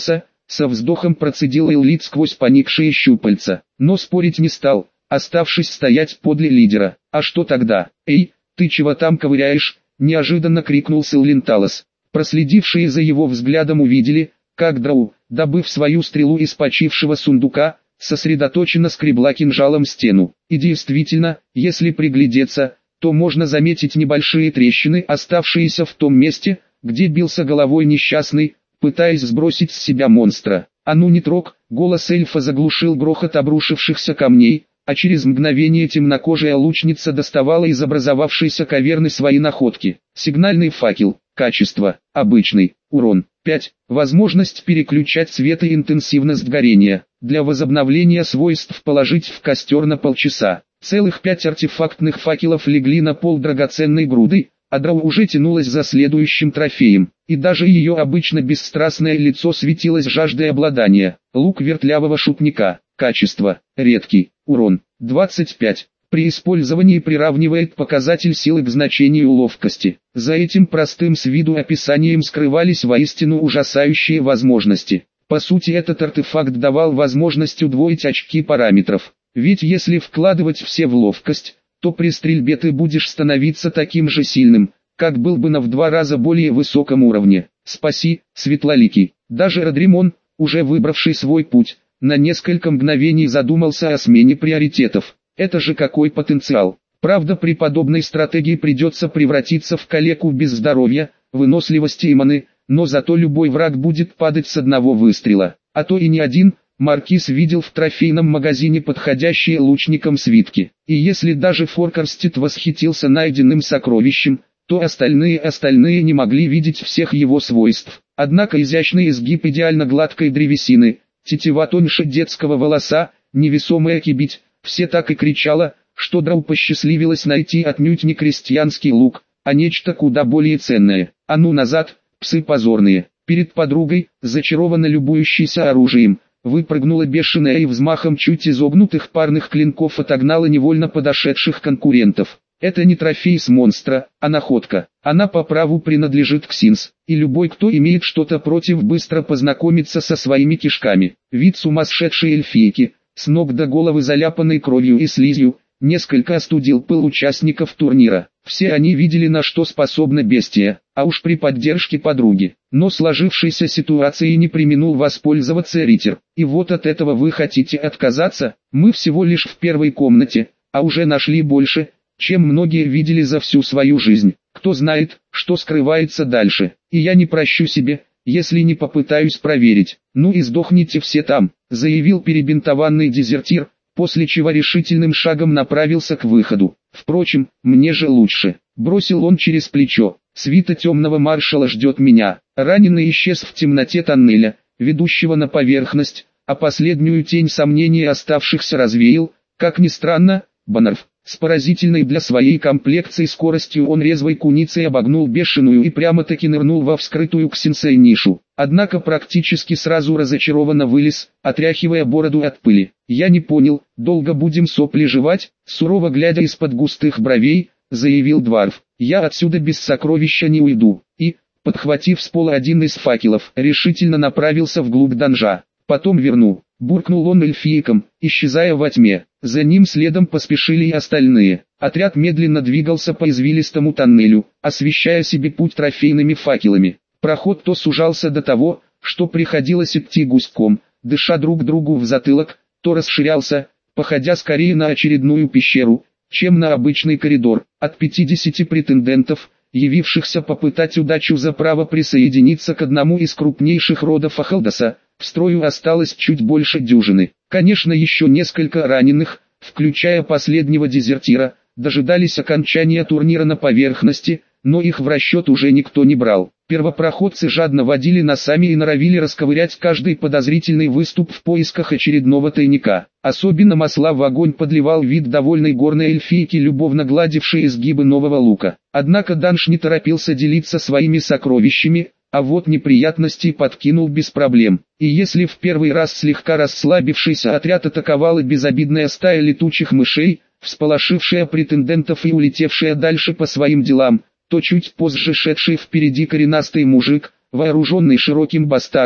со вздохом процедил Эллит сквозь поникшие щупальца, но спорить не стал, оставшись стоять подле лидера. «А что тогда? Эй, ты чего там ковыряешь?» – неожиданно крикнул Силвенталос. Проследившие за его взглядом увидели, как Драу, добыв свою стрелу из почившего сундука, сосредоточенно скребла кинжалом стену. И действительно, если приглядеться, то можно заметить небольшие трещины, оставшиеся в том месте, где бился головой несчастный, пытаясь сбросить с себя монстра. «А ну не трог!» — голос эльфа заглушил грохот обрушившихся камней, а через мгновение темнокожая лучница доставала из образовавшейся каверны свои находки. Сигнальный факел. Качество. Обычный. Урон. пять. Возможность переключать цвет и интенсивность горения. Для возобновления свойств положить в костер на полчаса. Целых пять артефактных факелов легли на пол драгоценной груды, а Драу уже тянулась за следующим трофеем, и даже ее обычно бесстрастное лицо светилось жаждой обладания. Лук вертлявого шутника. Качество. Редкий. Урон. двадцать пять. При использовании приравнивает показатель силы к значению ловкости. За этим простым с виду описанием скрывались воистину ужасающие возможности. По сути, этот артефакт давал возможность удвоить очки параметров. Ведь если вкладывать все в ловкость, то при стрельбе ты будешь становиться таким же сильным, как был бы на в два раза более высоком уровне. Спаси, Светлоликий. Даже Родримон, уже выбравший свой путь, на несколько мгновений задумался о смене приоритетов. Это же какой потенциал. Правда, при подобной стратегии придется превратиться в калеку без здоровья, выносливости и маны, но зато любой враг будет падать с одного выстрела. А то и не один. Маркиз видел в трофейном магазине подходящие лучникам свитки. И если даже Форкарстит восхитился найденным сокровищем, то остальные остальные не могли видеть всех его свойств. Однако изящный изгиб идеально гладкой древесины, тетива тоньше детского волоса, невесомая кибить, все так и кричало, что Драу посчастливилось найти отнюдь не крестьянский лук, а нечто куда более ценное. А ну назад, псы позорные. Перед подругой, зачарованно любующейся оружием, выпрыгнула бешеная и взмахом чуть изогнутых парных клинков отогнала невольно подошедших конкурентов. Это не трофей с монстра, а находка. Она по праву принадлежит Ксинс, и любой, кто имеет что-то против, быстро познакомится со своими кишками. Вид сумасшедшей эльфийки, с ног до головы заляпанной кровью и слизью, несколько остудил пыл участников турнира. Все они видели, на что способна бестия, а уж при поддержке подруги. Но сложившейся ситуацией не преминул воспользоваться Риттер. И вот от этого вы хотите отказаться? Мы всего лишь в первой комнате, а уже нашли больше, чем многие видели за всю свою жизнь. Кто знает, что скрывается дальше. И я не прощу себе, если не попытаюсь проверить. Ну и сдохните все там, заявил перебинтованный дезертир, после чего решительным шагом направился к выходу. Впрочем, мне же лучше. Бросил он через плечо. Свита темного маршала ждет меня. Раненый исчез в темноте тоннеля, ведущего на поверхность, а последнюю тень сомнений оставшихся развеял, как ни странно, Баннерф. С поразительной для своей комплекции скоростью он резвой куницей обогнул бешеную и прямо-таки нырнул во вскрытую Ксинсой нишу. Однако практически сразу разочарованно вылез, отряхивая бороду от пыли. «Я не понял, долго будем сопли жевать?» Сурово глядя из-под густых бровей, заявил Дварф. «Я отсюда без сокровища не уйду». И, подхватив с пола один из факелов, решительно направился вглубь данжа. «Потом верну», — буркнул он эльфийкам, исчезая во тьме. За ним следом поспешили и остальные. Отряд медленно двигался по извилистому тоннелю, освещая себе путь трофейными факелами. Проход то сужался до того, что приходилось идти гуськом, дыша друг другу в затылок, то расширялся, походя скорее на очередную пещеру, чем на обычный коридор. От пятидесяти претендентов, явившихся попытать удачу за право присоединиться к одному из крупнейших родов Ахалдаса, в строю осталось чуть больше дюжины. Конечно, еще несколько раненых, включая последнего дезертира, дожидались окончания турнира на поверхности, но их в расчет уже никто не брал. Первопроходцы жадно водили носами и норовили расковырять каждый подозрительный выступ в поисках очередного тайника. Особенно масла в огонь подливал вид довольной горной эльфийки, любовно гладившей изгибы нового лука. Однако Данш не торопился делиться своими сокровищами, а вот неприятностей подкинул без проблем. И если в первый раз слегка расслабившийся отряд атаковала безобидная стая летучих мышей, всполошившая претендентов и улетевшая дальше по своим делам, то чуть позже шедший впереди коренастый мужик, вооруженный широким бастардом,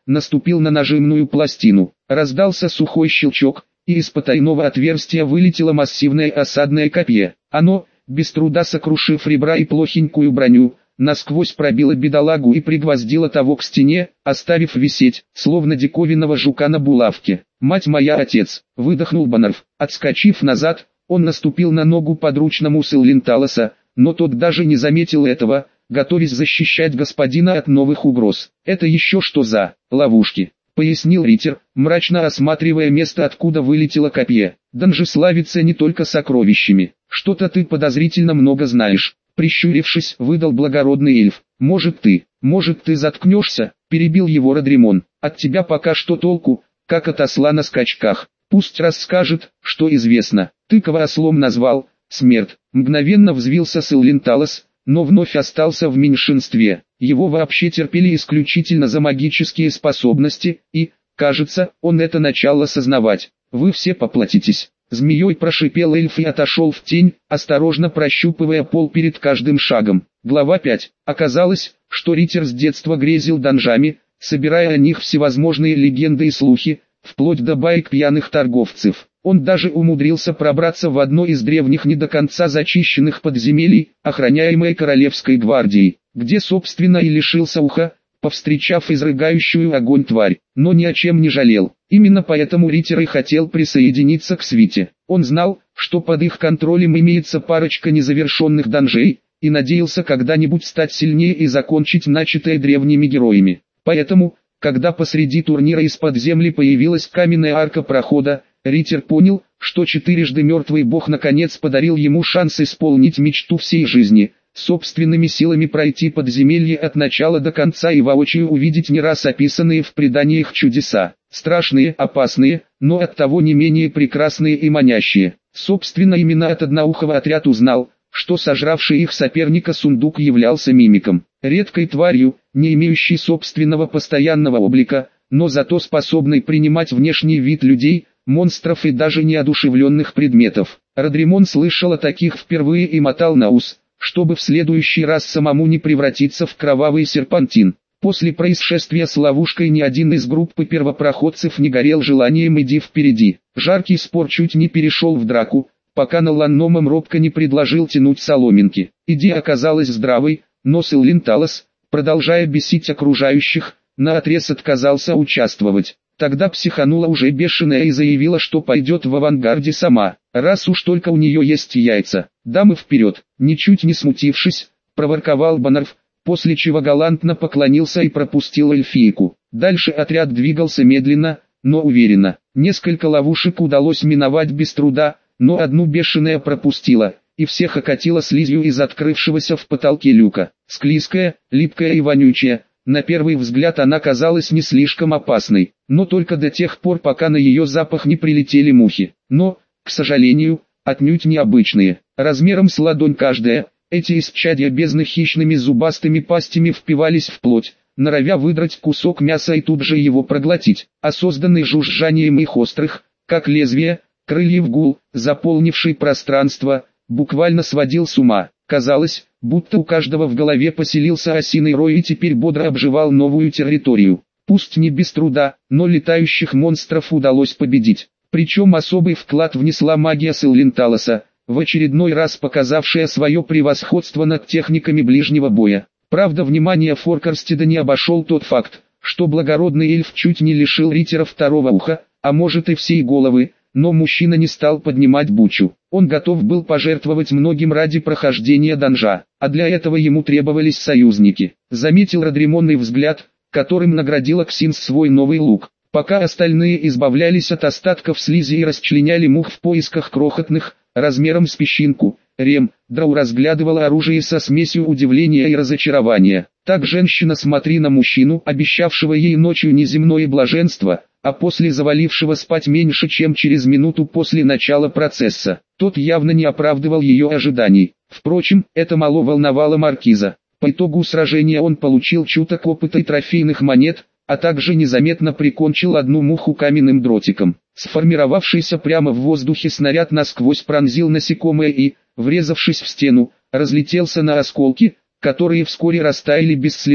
наступил на нажимную пластину. Раздался сухой щелчок, и из потайного отверстия вылетело массивное осадное копье. Оно, без труда сокрушив ребра и плохенькую броню, насквозь пробило бедолагу и пригвоздило того к стене, оставив висеть, словно диковинного жука на булавке. «Мать моя, отец!» — выдохнул Баннерф. Отскочив назад, он наступил на ногу подручному Силленталоса, но тот даже не заметил этого, готовясь защищать господина от новых угроз. «Это еще что за ловушки?» — пояснил Риттер, мрачно осматривая место, откуда вылетело копье. «Данжи славится не только сокровищами. Что-то ты подозрительно много знаешь». Прищурившись, выдал благородный эльф. «Может ты, может ты заткнешься?» — перебил его Родримон. «От тебя пока что толку, как от осла на скачках. Пусть расскажет, что известно». «Ты кого ослом назвал, смерть?» Мгновенно взвился Силленталос, но вновь остался в меньшинстве. Его вообще терпели исключительно за магические способности, и, кажется, он это начал осознавать. «Вы все поплатитесь». Змеей прошипел эльф и отошел в тень, осторожно прощупывая пол перед каждым шагом. Глава пять. Оказалось, что Риттер с детства грезил данжами, собирая о них всевозможные легенды и слухи, вплоть до баек пьяных торговцев. Он даже умудрился пробраться в одно из древних не до конца зачищенных подземелий, охраняемое Королевской гвардией, где собственно и лишился уха, повстречав изрыгающую огонь тварь, но ни о чем не жалел. Именно поэтому Риттер и хотел присоединиться к свите. Он знал, что под их контролем имеется парочка незавершенных данжей, и надеялся когда-нибудь стать сильнее и закончить начатое древними героями. Поэтому, когда посреди турнира из-под земли появилась каменная арка прохода, Риттер понял, что четырежды мертвый бог наконец подарил ему шанс исполнить мечту всей жизни, собственными силами пройти подземелье от начала до конца и воочию увидеть не раз описанные в преданиях чудеса. Страшные, опасные, но оттого не менее прекрасные и манящие. Собственно, именно от одноухого отряд узнал, что сожравший их соперника сундук являлся мимиком, редкой тварью, не имеющей собственного постоянного облика, но зато способной принимать внешний вид людей, монстров и даже неодушевленных предметов. Родримон слышал о таких впервые и мотал на ус, чтобы в следующий раз самому не превратиться в кровавый серпантин. После происшествия с ловушкой ни один из группы первопроходцев не горел желанием «иди впереди». Жаркий спор чуть не перешел в драку, пока Наланномом робко не предложил тянуть соломинки. Идея оказалась здравой, но Силленталос, продолжая бесить окружающих, наотрез отказался участвовать. Тогда психанула уже бешеная и заявила, что пойдет в авангарде сама, раз уж только у нее есть яйца. «Дамы вперед!» Ничуть не смутившись, проворковал Баннерф, после чего галантно поклонился и пропустил эльфийку. Дальше отряд двигался медленно, но уверенно. Несколько ловушек удалось миновать без труда, но одну бешеная пропустила, и всех окатила слизью из открывшегося в потолке люка. Склизкая, липкая и вонючая. На первый взгляд она казалась не слишком опасной, но только до тех пор, пока на ее запах не прилетели мухи. Но, к сожалению, отнюдь необычные. Размером с ладонь каждая, эти исчадья бездны хищными зубастыми пастями впивались в плоть, норовя выдрать кусок мяса и тут же его проглотить. А созданный жужжанием их острых, как лезвие, крыльев гул, заполнивший пространство, буквально сводил с ума. Казалось, будто у каждого в голове поселился осиный рой и теперь бодро обживал новую территорию. Пусть не без труда, но летающих монстров удалось победить. Причем особый вклад внесла магия Силленталоса, в очередной раз показавшая свое превосходство над техниками ближнего боя. Правда, внимание Форкарстеда не обошел тот факт, что благородный эльф чуть не лишил Риттера второго уха, а может и всей головы, но мужчина не стал поднимать бучу. Он готов был пожертвовать многим ради прохождения данжа, а для этого ему требовались союзники. Заметил Родримонный взгляд, которым наградила Ксинс свой новый лук. Пока остальные избавлялись от остатков слизи и расчленяли мух в поисках крохотных, размером с песчинку, Рем, Драу разглядывала оружие со смесью удивления и разочарования. Так женщина, смотри на мужчину, обещавшего ей ночью неземное блаженство, а после завалившего спать меньше чем через минуту после начала процесса. Тот явно не оправдывал ее ожиданий. Впрочем, это мало волновало маркиза. По итогу сражения он получил чуток опыта и трофейных монет, а также незаметно прикончил одну муху каменным дротиком. Сформировавшийся прямо в воздухе снаряд насквозь пронзил насекомое и, врезавшись в стену, разлетелся на осколки, которые вскоре растаяли без следа.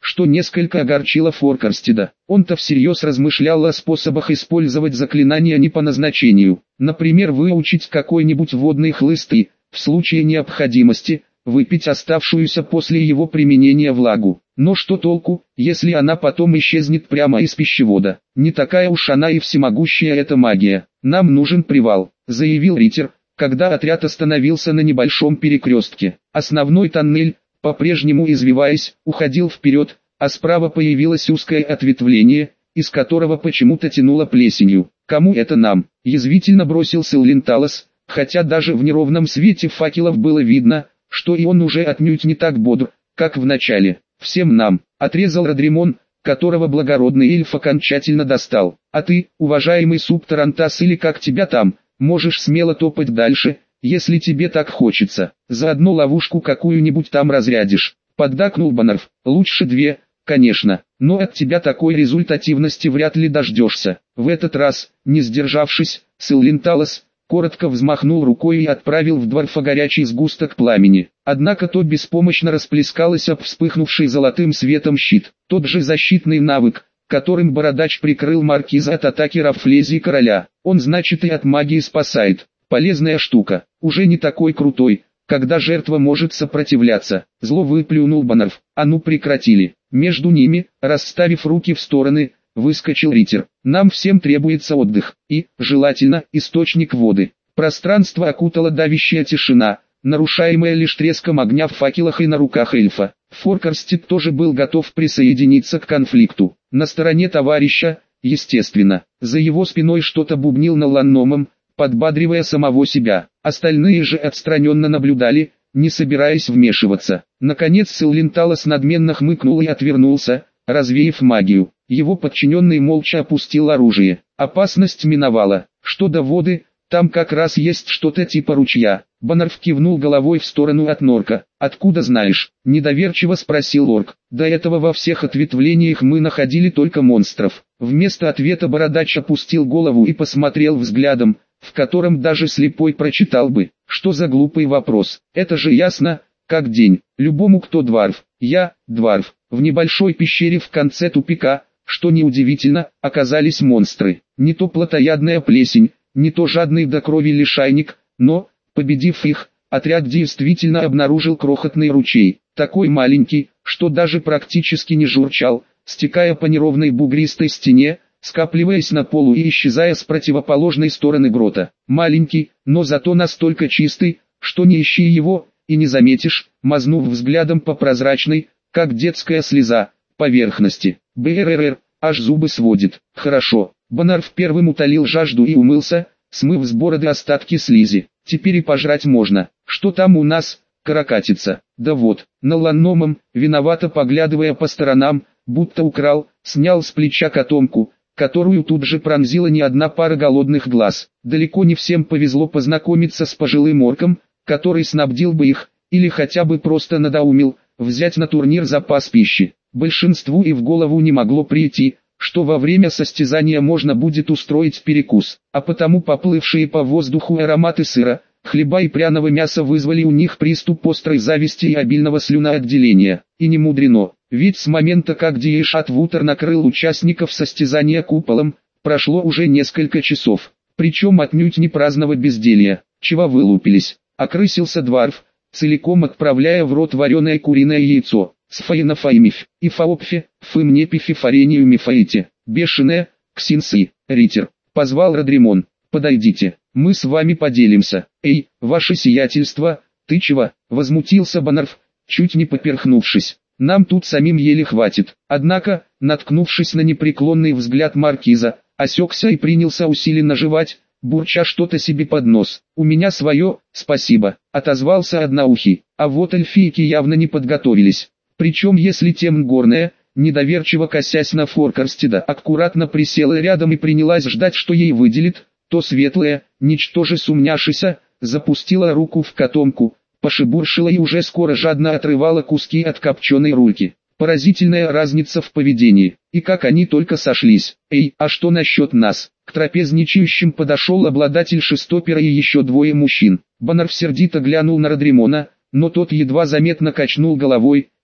что несколько огорчило Форкарстеда. Он-то всерьез размышлял о способах использовать заклинания не по назначению. Например, выучить какой-нибудь водный хлыст и, в случае необходимости, выпить оставшуюся после его применения влагу. Но что толку, если она потом исчезнет прямо из пищевода? Не такая уж она и всемогущая эта магия. Нам нужен привал, заявил Риттер, когда отряд остановился на небольшом перекрестке. Основной тоннель, по-прежнему извиваясь, уходил вперед, а справа появилось узкое ответвление, из которого почему-то тянуло плесенью. «Кому это нам?» – язвительно бросил Силвенталос, хотя даже в неровном свете факелов было видно, что и он уже отнюдь не так бодр, как в начале. «Всем нам», — отрезал Родримон, которого благородный эльф окончательно достал. «А ты, уважаемый субтарантас или как тебя там, можешь смело топать дальше, если тебе так хочется. Заодно ловушку какую-нибудь там разрядишь», — поддакнул Баннерф. «Лучше две, конечно, но от тебя такой результативности вряд ли дождешься». В этот раз, не сдержавшись, Силвенталос коротко взмахнул рукой и отправил в дворфа горячий сгусток пламени. Однако то беспомощно расплескалось об вспыхнувший золотым светом щит. Тот же защитный навык, которым бородач прикрыл маркиза от атаки Рафлезии короля. Он, значит, и от магии спасает. Полезная штука. Уже не такой крутой, когда жертва может сопротивляться. Зло выплюнул Баннерф. А ну прекратили. Между ними, расставив руки в стороны, выскочил Риттер. «Нам всем требуется отдых, и, желательно, источник воды». Пространство окутала давящая тишина, нарушаемая лишь треском огня в факелах и на руках эльфа. Форкарстед тоже был готов присоединиться к конфликту. На стороне товарища, естественно. За его спиной что-то бубнил на ланномом, подбадривая самого себя. Остальные же отстраненно наблюдали, не собираясь вмешиваться. Наконец Силвенталос надменно хмыкнул и отвернулся, развеяв магию. Его подчиненный молча опустил оружие. Опасность миновала. Что до воды, там как раз есть что-то типа ручья. Баннерф кивнул головой в сторону от норка. «Откуда знаешь?» – недоверчиво спросил орк. «До этого во всех ответвлениях мы находили только монстров». Вместо ответа бородач опустил голову и посмотрел взглядом, в котором даже слепой прочитал бы. Что за глупый вопрос? Это же ясно, как день. Любому, кто дварф. Я, дварф. В небольшой пещере в конце тупика, что неудивительно, оказались монстры. Не то плотоядная плесень, не то жадный до крови лишайник, но, победив их, отряд действительно обнаружил крохотный ручей. Такой маленький, что даже практически не журчал, стекая по неровной бугристой стене, скапливаясь на полу и исчезая с противоположной стороны грота. Маленький, но зато настолько чистый, что не ищи его, и не заметишь, мазнув взглядом по прозрачной, как детская слеза, поверхности. БРРР, аж зубы сводит. Хорошо. Баннерф первым утолил жажду и умылся, смыв с бороды остатки слизи. Теперь и пожрать можно. Что там у нас? Каракатица. Да вот, на ланномом, виновато поглядывая по сторонам, будто украл, снял с плеча котомку, которую тут же пронзила не одна пара голодных глаз. Далеко не всем повезло познакомиться с пожилым орком, который снабдил бы их, или хотя бы просто надоумил, взять на турнир запас пищи. Большинству и в голову не могло прийти, что во время состязания можно будет устроить перекус, а потому поплывшие по воздуху ароматы сыра, хлеба и пряного мяса вызвали у них приступ острой зависти и обильного слюноотделения. И не мудрено, ведь с момента как Диэшат Вутер накрыл участников состязания куполом, прошло уже несколько часов, причем отнюдь не праздного безделья. «Чего вылупились?» — окрысился дварф, целиком отправляя в рот вареное куриное яйцо. Сфаинофаимиф, и фаопфе, фымнепифи фарению мифаите, бешеная, ксинсы, Риттер, позвал Родримон, подойдите, мы с вами поделимся. Эй, ваше сиятельство, ты чего, возмутился Баннерф, чуть не поперхнувшись, нам тут самим еле хватит. Однако, наткнувшись на непреклонный взгляд маркиза, осекся и принялся усиленно жевать, бурча что-то себе под нос. «У меня свое, спасибо», — отозвался одноухий, а вот эльфийки явно не подготовились. Причем если темногорная, недоверчиво косясь на Форкарстеда, аккуратно присела рядом и принялась ждать, что ей выделит, то светлая, ничтоже сумняшися, запустила руку в котомку, пошебуршила и уже скоро жадно отрывала куски от копченой рульки. Поразительная разница в поведении, и как они только сошлись. «Эй, а что насчет нас?» К трапезничающим подошел обладатель шестопера и еще двое мужчин. Баннерф сердито глянул на Родримона, но тот едва заметно качнул головой,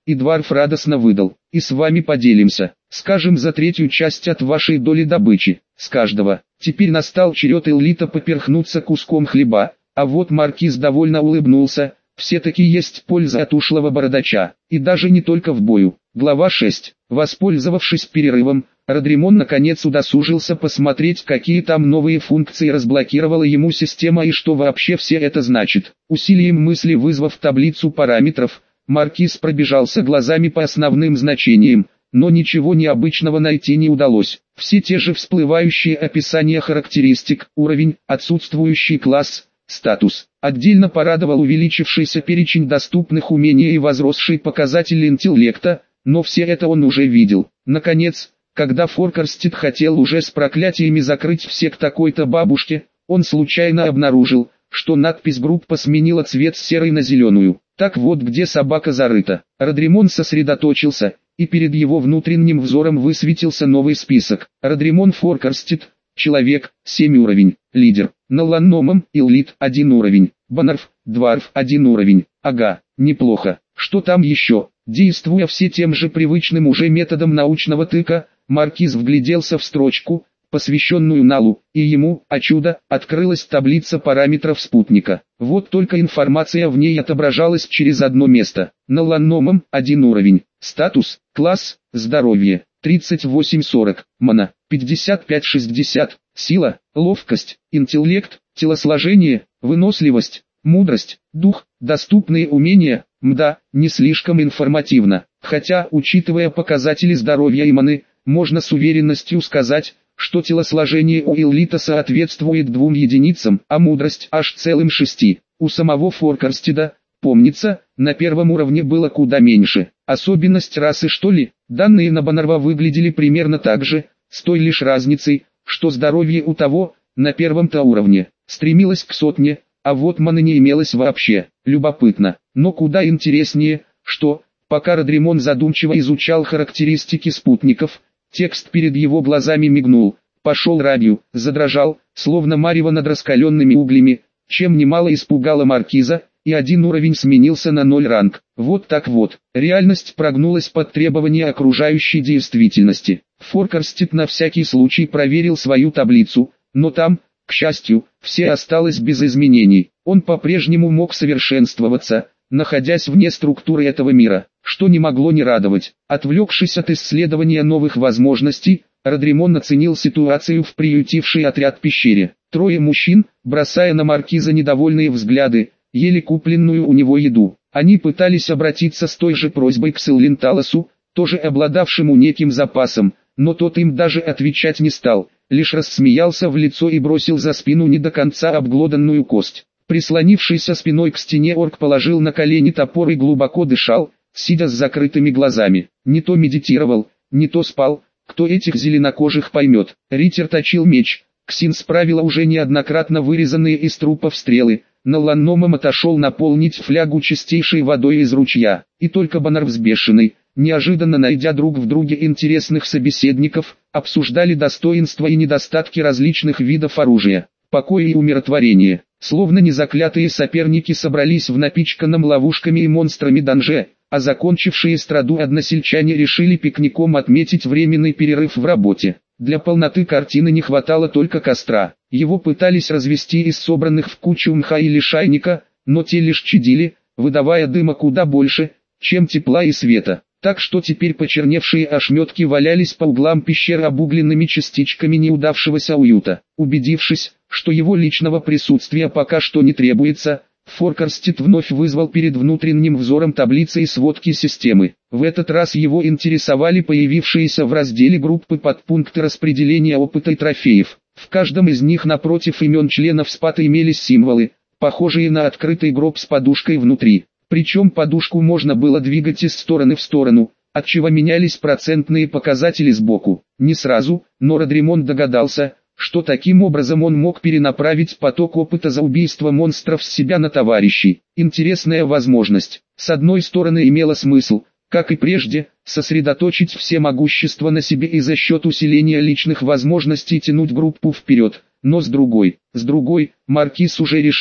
и Дварф радостно выдал. И с вами поделимся, скажем, за третью часть от вашей доли добычи, с каждого. Теперь настал черед Эллита поперхнуться куском хлеба, а вот Маркиз довольно улыбнулся. Все-таки есть польза от ушлого бородача, и даже не только в бою. Глава шесть. Воспользовавшись перерывом, Родримон наконец удосужился посмотреть, какие там новые функции разблокировала ему система и что вообще все это значит. Усилием мысли вызвав таблицу параметров, Маркиз пробежался глазами по основным значениям, но ничего необычного найти не удалось. Все те же всплывающие описания характеристик, уровень, отсутствующий класс, статус. Отдельно порадовал увеличившийся перечень доступных умений и возросший показатель интеллекта, но все это он уже видел. Наконец, когда Форкарстед хотел уже с проклятиями закрыть все к такой-то бабушке, он случайно обнаружил, что надпись группа сменила цвет с серой на зеленую. Так вот где собака зарыта. Родримон сосредоточился, и перед его внутренним взором высветился новый список. Родримон Форкарстед, человек, семь уровень, лидер. Наланномом, Эллит, один уровень. Банарф, Дварф, один уровень. Ага, неплохо. Что там еще? Действуя все тем же привычным уже методом научного тыка, Маркиз вгляделся в строчку, посвященную Налу, и ему, о чудо, открылась таблица параметров спутника. Вот только информация в ней отображалась через одно место. Наланномом, один уровень. Статус, класс, здоровье, тридцать восемь сорок, мана, пятьдесят пять шестьдесят, сила, ловкость, интеллект, телосложение, выносливость, мудрость, дух, доступные умения. Мда, не слишком информативно, хотя, учитывая показатели здоровья и маны, можно с уверенностью сказать, что телосложение у Эллита соответствует двум единицам, а мудрость аж целым шести. У самого Форкарстеда, помнится, на первом уровне было куда меньше. Особенность расы что ли? Данные на Банарва выглядели примерно так же, с той лишь разницей, что здоровье у того, на первом-то уровне, стремилось к сотне, а вот маны не имелось вообще. Любопытно, но куда интереснее, что, пока Родримон задумчиво изучал характеристики спутников, текст перед его глазами мигнул, пошел рябью, задрожал, словно марево над раскаленными углями, чем немало испугало Маркиза, и один уровень сменился на ноль ранг. Вот так вот, реальность прогнулась под требования окружающей действительности. Форкарстед на всякий случай проверил свою таблицу, но там, к счастью, все осталось без изменений. Он по-прежнему мог совершенствоваться, находясь вне структуры этого мира, что не могло не радовать. Отвлекшись от исследования новых возможностей, Родримон оценил ситуацию в приютившей отряд пещере. Трое мужчин, бросая на Маркиза недовольные взгляды, ели купленную у него еду. Они пытались обратиться с той же просьбой к Силленталосу, тоже обладавшему неким запасом, но тот им даже отвечать не стал, лишь рассмеялся в лицо и бросил за спину не до конца обглоданную кость. Прислонившийся спиной к стене орк положил на колени топор и глубоко дышал, сидя с закрытыми глазами. Не то медитировал, не то спал, кто этих зеленокожих поймет. Ритер точил меч, Ксин справила уже неоднократно вырезанные из трупов стрелы, Наланномом отошел наполнить флягу чистейшей водой из ручья, и только Банар взбешенный, неожиданно найдя друг в друге интересных собеседников, обсуждали достоинства и недостатки различных видов оружия, покоя и умиротворения. Словно незаклятые соперники собрались в напичканном ловушками и монстрами данже, а закончившие страду односельчане решили пикником отметить временный перерыв в работе. Для полноты картины не хватало только костра. Его пытались развести из собранных в кучу мха и лишайника, но те лишь чадили, выдавая дыма куда больше, чем тепла и света. Так что теперь почерневшие ошметки валялись по углам пещеры обугленными частичками неудавшегося уюта. Убедившись, что его личного присутствия пока что не требуется, Форкарстед вновь вызвал перед внутренним взором таблицы и сводки системы. В этот раз его интересовали появившиеся в разделе группы подпункты распределения опыта и трофеев. В каждом из них напротив имен членов спата имелись символы, похожие на открытый гроб с подушкой внутри. Причем подушку можно было двигать из стороны в сторону, отчего менялись процентные показатели сбоку. Не сразу, но Родримон догадался, что таким образом он мог перенаправить поток опыта за убийство монстров с себя на товарищей. Интересная возможность. С одной стороны имело смысл, как и прежде, сосредоточить все могущество на себе и за счет усиления личных возможностей тянуть группу вперед, но с другой, с другой, Маркиз уже решил,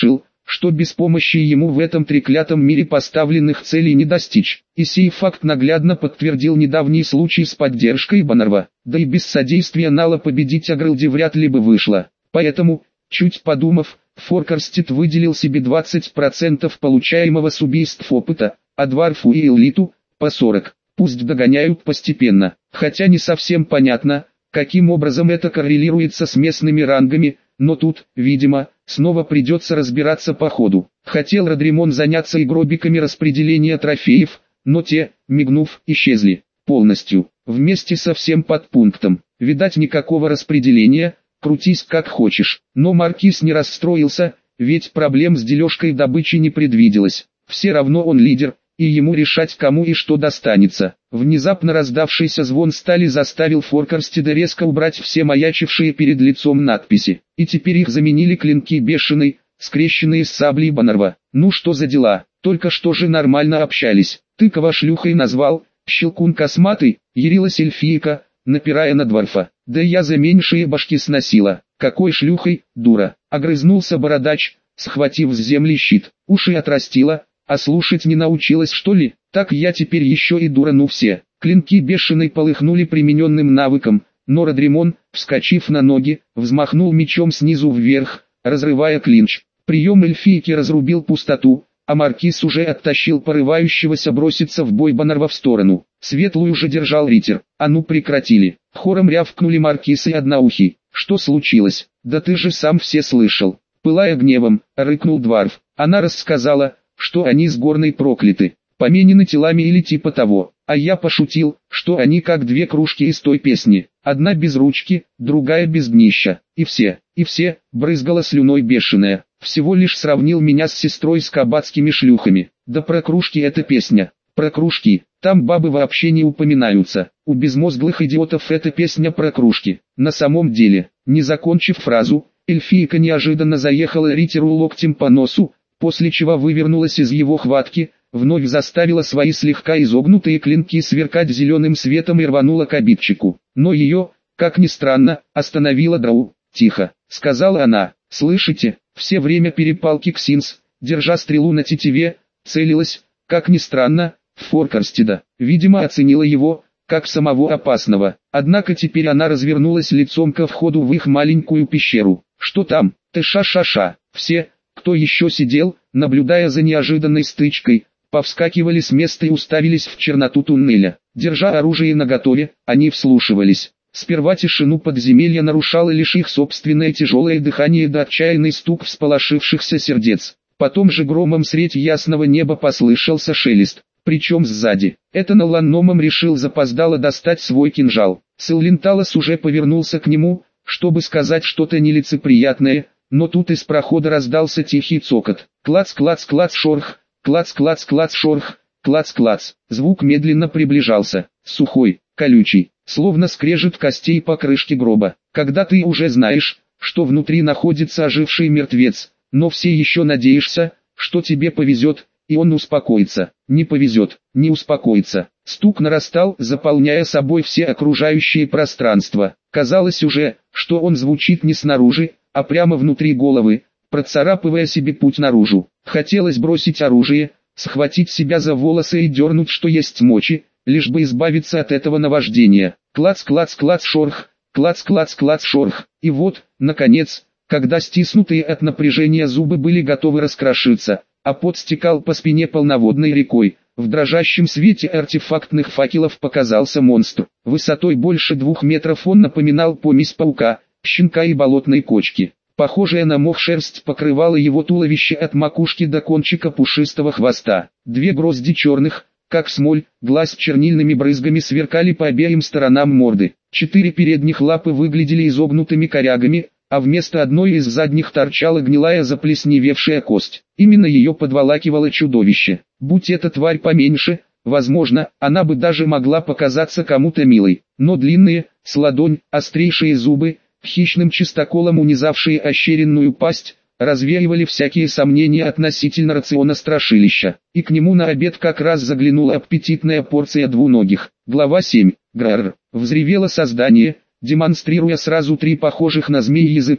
что без помощи ему в этом треклятом мире поставленных целей не достичь. И сей факт наглядно подтвердил недавний случай с поддержкой Баннерва. Да и без содействия Нала победить Агрелди вряд ли бы вышло. Поэтому, чуть подумав, Форкарстед выделил себе двадцать процентов получаемого с убийств опыта, а Дварфу и Эллиту – по сорок. Пусть догоняют постепенно, хотя не совсем понятно, каким образом это коррелируется с местными рангами, но тут, видимо, снова придется разбираться по ходу. Хотел Родримон заняться игробиками распределения трофеев, но те, мигнув, исчезли полностью, вместе со всем подпунктом. Видать, никакого распределения, крутись как хочешь. Но Маркиз не расстроился, ведь проблем с дележкой добычи не предвиделось. Все равно он лидер, и ему решать, кому и что достанется. Внезапно раздавшийся звон стали заставил Форкарстеда резко убрать все маячившие перед лицом надписи, и теперь их заменили клинки бешеной, скрещенные с саблей Баннерва. Ну что за дела, только что же нормально общались. Ты кого шлюхой назвал? Щелкун косматый, ярилась эльфийка, напирая на Дварфа. Да я за меньшие башки сносила. Какой шлюхой, дура? Огрызнулся бородач, схватив с земли щит. Уши отрастила, а слушать не научилась, что ли? Так я теперь еще и дура, ну все. Клинки бешеной полыхнули примененным навыком, но Родримон, вскочив на ноги, взмахнул мечом снизу вверх, разрывая клинч. Прием эльфийки разрубил пустоту, а Маркиз уже оттащил порывающегося броситься в бой Баннерва в сторону. Светлую же держал Риттер. А ну прекратили. Хором рявкнули Маркиз и Одноухий. Что случилось? Да ты же сам все слышал. Пылая гневом, рыкнул Дварф. Она рассказала, что они с Горной прокляты, поменены телами или типа того, а я пошутил, что они как две кружки из той песни, одна без ручки, другая без днища, и все, и все, брызгала слюной бешеная, всего лишь сравнил меня с сестрой с кабацкими шлюхами. Да про кружки эта песня, про кружки, там бабы вообще не упоминаются, у безмозглых идиотов эта песня про кружки. На самом деле, не закончив фразу, эльфийка неожиданно заехала Риттеру локтем по носу, после чего вывернулась из его хватки, вновь заставила свои слегка изогнутые клинки сверкать зеленым светом и рванула к обидчику. Но ее, как ни странно, остановила Драу. «Тихо», — сказала она, — «слышите, все время перепалки Ксинс, держа стрелу на тетиве, целилась, как ни странно, в Форкарстеда. Видимо, оценила его, как самого опасного. Однако теперь она развернулась лицом ко входу в их маленькую пещеру. Что там? Ты ша-ша-ша. Все, кто еще сидел, наблюдая за неожиданной стычкой, повскакивали с места и уставились в черноту туннеля. Держа оружие наготове, они вслушивались. Сперва тишину подземелья нарушало лишь их собственное тяжелое дыхание да отчаянный стук всполошившихся сердец. Потом же громом средь ясного неба послышался шелест, причем сзади. Это Наланномом решил запоздало достать свой кинжал. Сэллинталос уже повернулся к нему, чтобы сказать что-то нелицеприятное, но тут из прохода раздался тихий цокот. Клац-клац-клац шорх, клац-клац-клац шорх, клац-клац. Звук медленно приближался, сухой, колючий, словно скрежет костей по крышке гроба. Когда ты уже знаешь, что внутри находится оживший мертвец, но все еще надеешься, что тебе повезет, и он успокоится. Не повезет, не успокоится. Стук нарастал, заполняя собой все окружающее пространство. Казалось уже, что он звучит не снаружи, а прямо внутри головы, процарапывая себе путь наружу. Хотелось бросить оружие, схватить себя за волосы и дернуть, что есть мочи, лишь бы избавиться от этого наваждения. Клац-клац-клац шорх, клац-клац-клац шорх. И вот, наконец, когда стиснутые от напряжения зубы были готовы раскрошиться, а пот стекал по спине полноводной рекой, в дрожащем свете артефактных факелов показался монстр. Высотой больше двух метров он напоминал помесь паука, щенка и болотной кочки. Похожая на мох шерсть покрывала его туловище от макушки до кончика пушистого хвоста. Две грозди черных, как смоль, глаз чернильными брызгами сверкали по обеим сторонам морды. Четыре передних лапы выглядели изогнутыми корягами, а вместо одной из задних торчала гнилая заплесневевшая кость. Именно ее подволакивало чудовище. Будь эта тварь поменьше, возможно, она бы даже могла показаться кому-то милой. Но длинные, с ладонь, острейшие зубы, хищным чистоколом унизавшие ощеренную пасть, развеивали всякие сомнения относительно рациона страшилища. И к нему на обед как раз заглянула аппетитная порция двуногих. Глава семь. Грарр. Взревело создание, демонстрируя сразу три похожих на змеи языка,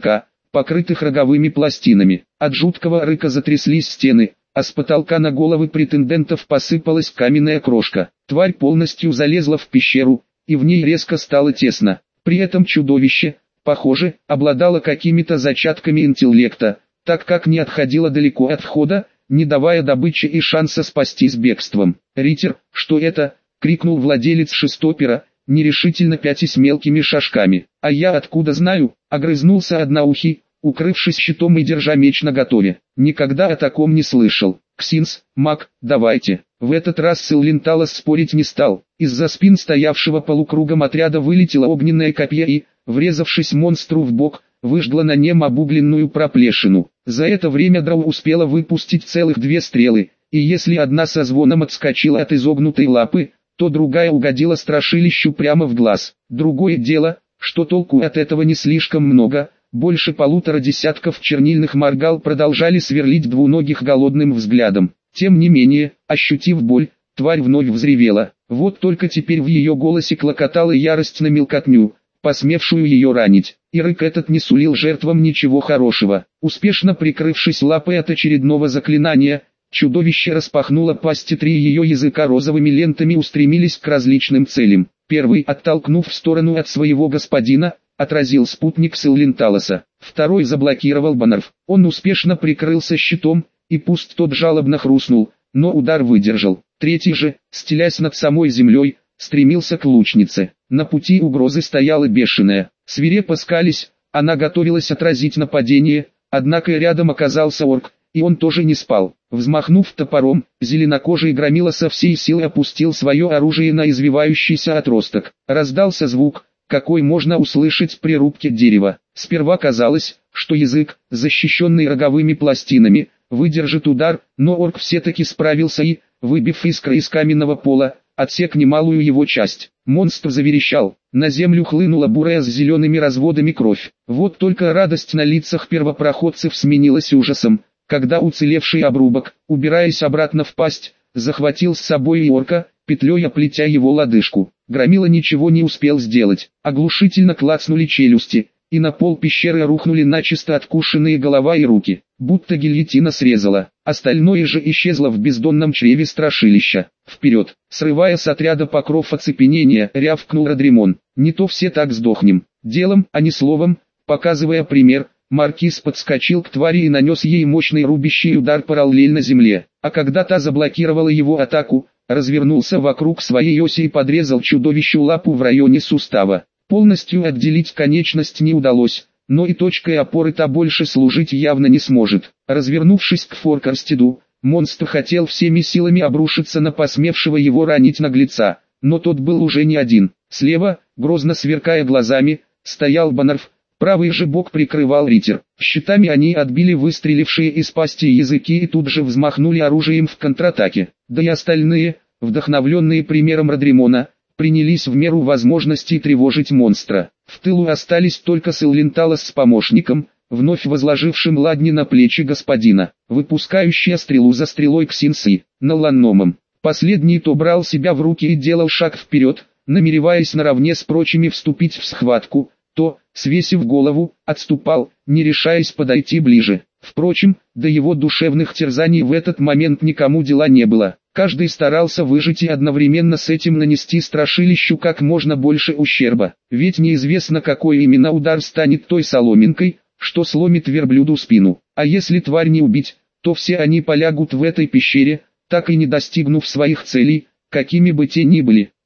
покрытых роговыми пластинами. От жуткого рыка затряслись стены, а с потолка на головы претендентов посыпалась каменная крошка. Тварь полностью залезла в пещеру, и в ней резко стало тесно. При этом чудовище, похоже, обладало какими-то зачатками интеллекта, так как не отходило далеко от входа, не давая добыче и шанса спастись бегством. «Ритер, что это?» — крикнул владелец шестопера, нерешительно пятясь мелкими шажками. «А я откуда знаю?» — огрызнулся одноухий, укрывшись щитом и держа меч наготове. «Никогда о таком не слышал. Ксинс, маг, давайте». В этот раз Силленталос спорить не стал. Из-за спин стоявшего полукругом отряда вылетело огненное копье и, врезавшись монстру в бок, выжгло на нем обугленную проплешину. За это время Драу успела выпустить целых две стрелы, и если одна со звоном отскочила от изогнутой лапы, то другая угодила страшилищу прямо в глаз. Другое дело, что толку от этого не слишком много, больше полутора десятков чернильных моргал продолжали сверлить двуногих голодным взглядом. Тем не менее, ощутив боль, тварь вновь взревела. Вот только теперь в ее голосе клокотала ярость на мелкотню, посмевшую ее ранить. И рык этот не сулил жертвам ничего хорошего. Успешно прикрывшись лапой от очередного заклинания, чудовище распахнуло пасть, и три ее языка розовыми лентами устремились к различным целям. Первый, оттолкнув в сторону от своего господина, отразил спутник Силленталоса. Второй заблокировал Баннерв. Он успешно прикрылся щитом, и пусть тот жалобно хрустнул, но удар выдержал. Третий же, стелясь над самой землей, стремился к лучнице. На пути угрозы стояла бешеная. Свирепо скались, она готовилась отразить нападение, однако рядом оказался орк, и он тоже не спал. Взмахнув топором, зеленокожий громила со всей силы опустил свое оружие на извивающийся отросток. Раздался звук, какой можно услышать при рубке дерева. Сперва казалось, что язык, защищенный роговыми пластинами, выдержит удар, но орк все-таки справился и, выбив искры из каменного пола, отсек немалую его часть. Монстр заверещал, на землю хлынула бурая с зелеными разводами кровь. Вот только радость на лицах первопроходцев сменилась ужасом, когда уцелевший обрубок, убираясь обратно в пасть, захватил с собой и орка, петлей оплетя его лодыжку. Громила ничего не успел сделать, оглушительно клацнули челюсти, и на пол пещеры рухнули начисто откушенные голова и руки, будто гильотина срезала. Остальное же исчезло в бездонном чреве страшилища. «Вперед!» Срывая с отряда покров оцепенения, рявкнул Родримон. «Не то все так сдохнем». Делом, а не словом, показывая пример, Маркиз подскочил к твари и нанес ей мощный рубящий удар параллельно земле. А когда та заблокировала его атаку, развернулся вокруг своей оси и подрезал чудовищу лапу в районе сустава. Полностью отделить конечность не удалось, но и точкой опоры та больше служить явно не сможет. Развернувшись к Форкарстеду, монстр хотел всеми силами обрушиться на посмевшего его ранить наглеца, но тот был уже не один. Слева, грозно сверкая глазами, стоял Баннерв, правый же бок прикрывал Ритер. Щитами они отбили выстрелившие из пасти языки и тут же взмахнули оружием в контратаке. Да и остальные, вдохновленные примером Родримона, принялись в меру возможностей тревожить монстра. В тылу остались только Силленталос с помощником, вновь возложившим ладни на плечи господина, выпускающий стрелу за стрелой Ксинсы, на ланномом. Последний то брал себя в руки и делал шаг вперед, намереваясь наравне с прочими вступить в схватку, то, свесив голову, отступал, не решаясь подойти ближе. Впрочем, до его душевных терзаний в этот момент никому дела не было. Каждый старался выжить и одновременно с этим нанести страшилищу как можно больше ущерба. Ведь неизвестно, какой именно удар станет той соломинкой, что сломит верблюду спину. А если тварь не убить, то все они полягут в этой пещере, так и не достигнув своих целей, какими бы те ни были.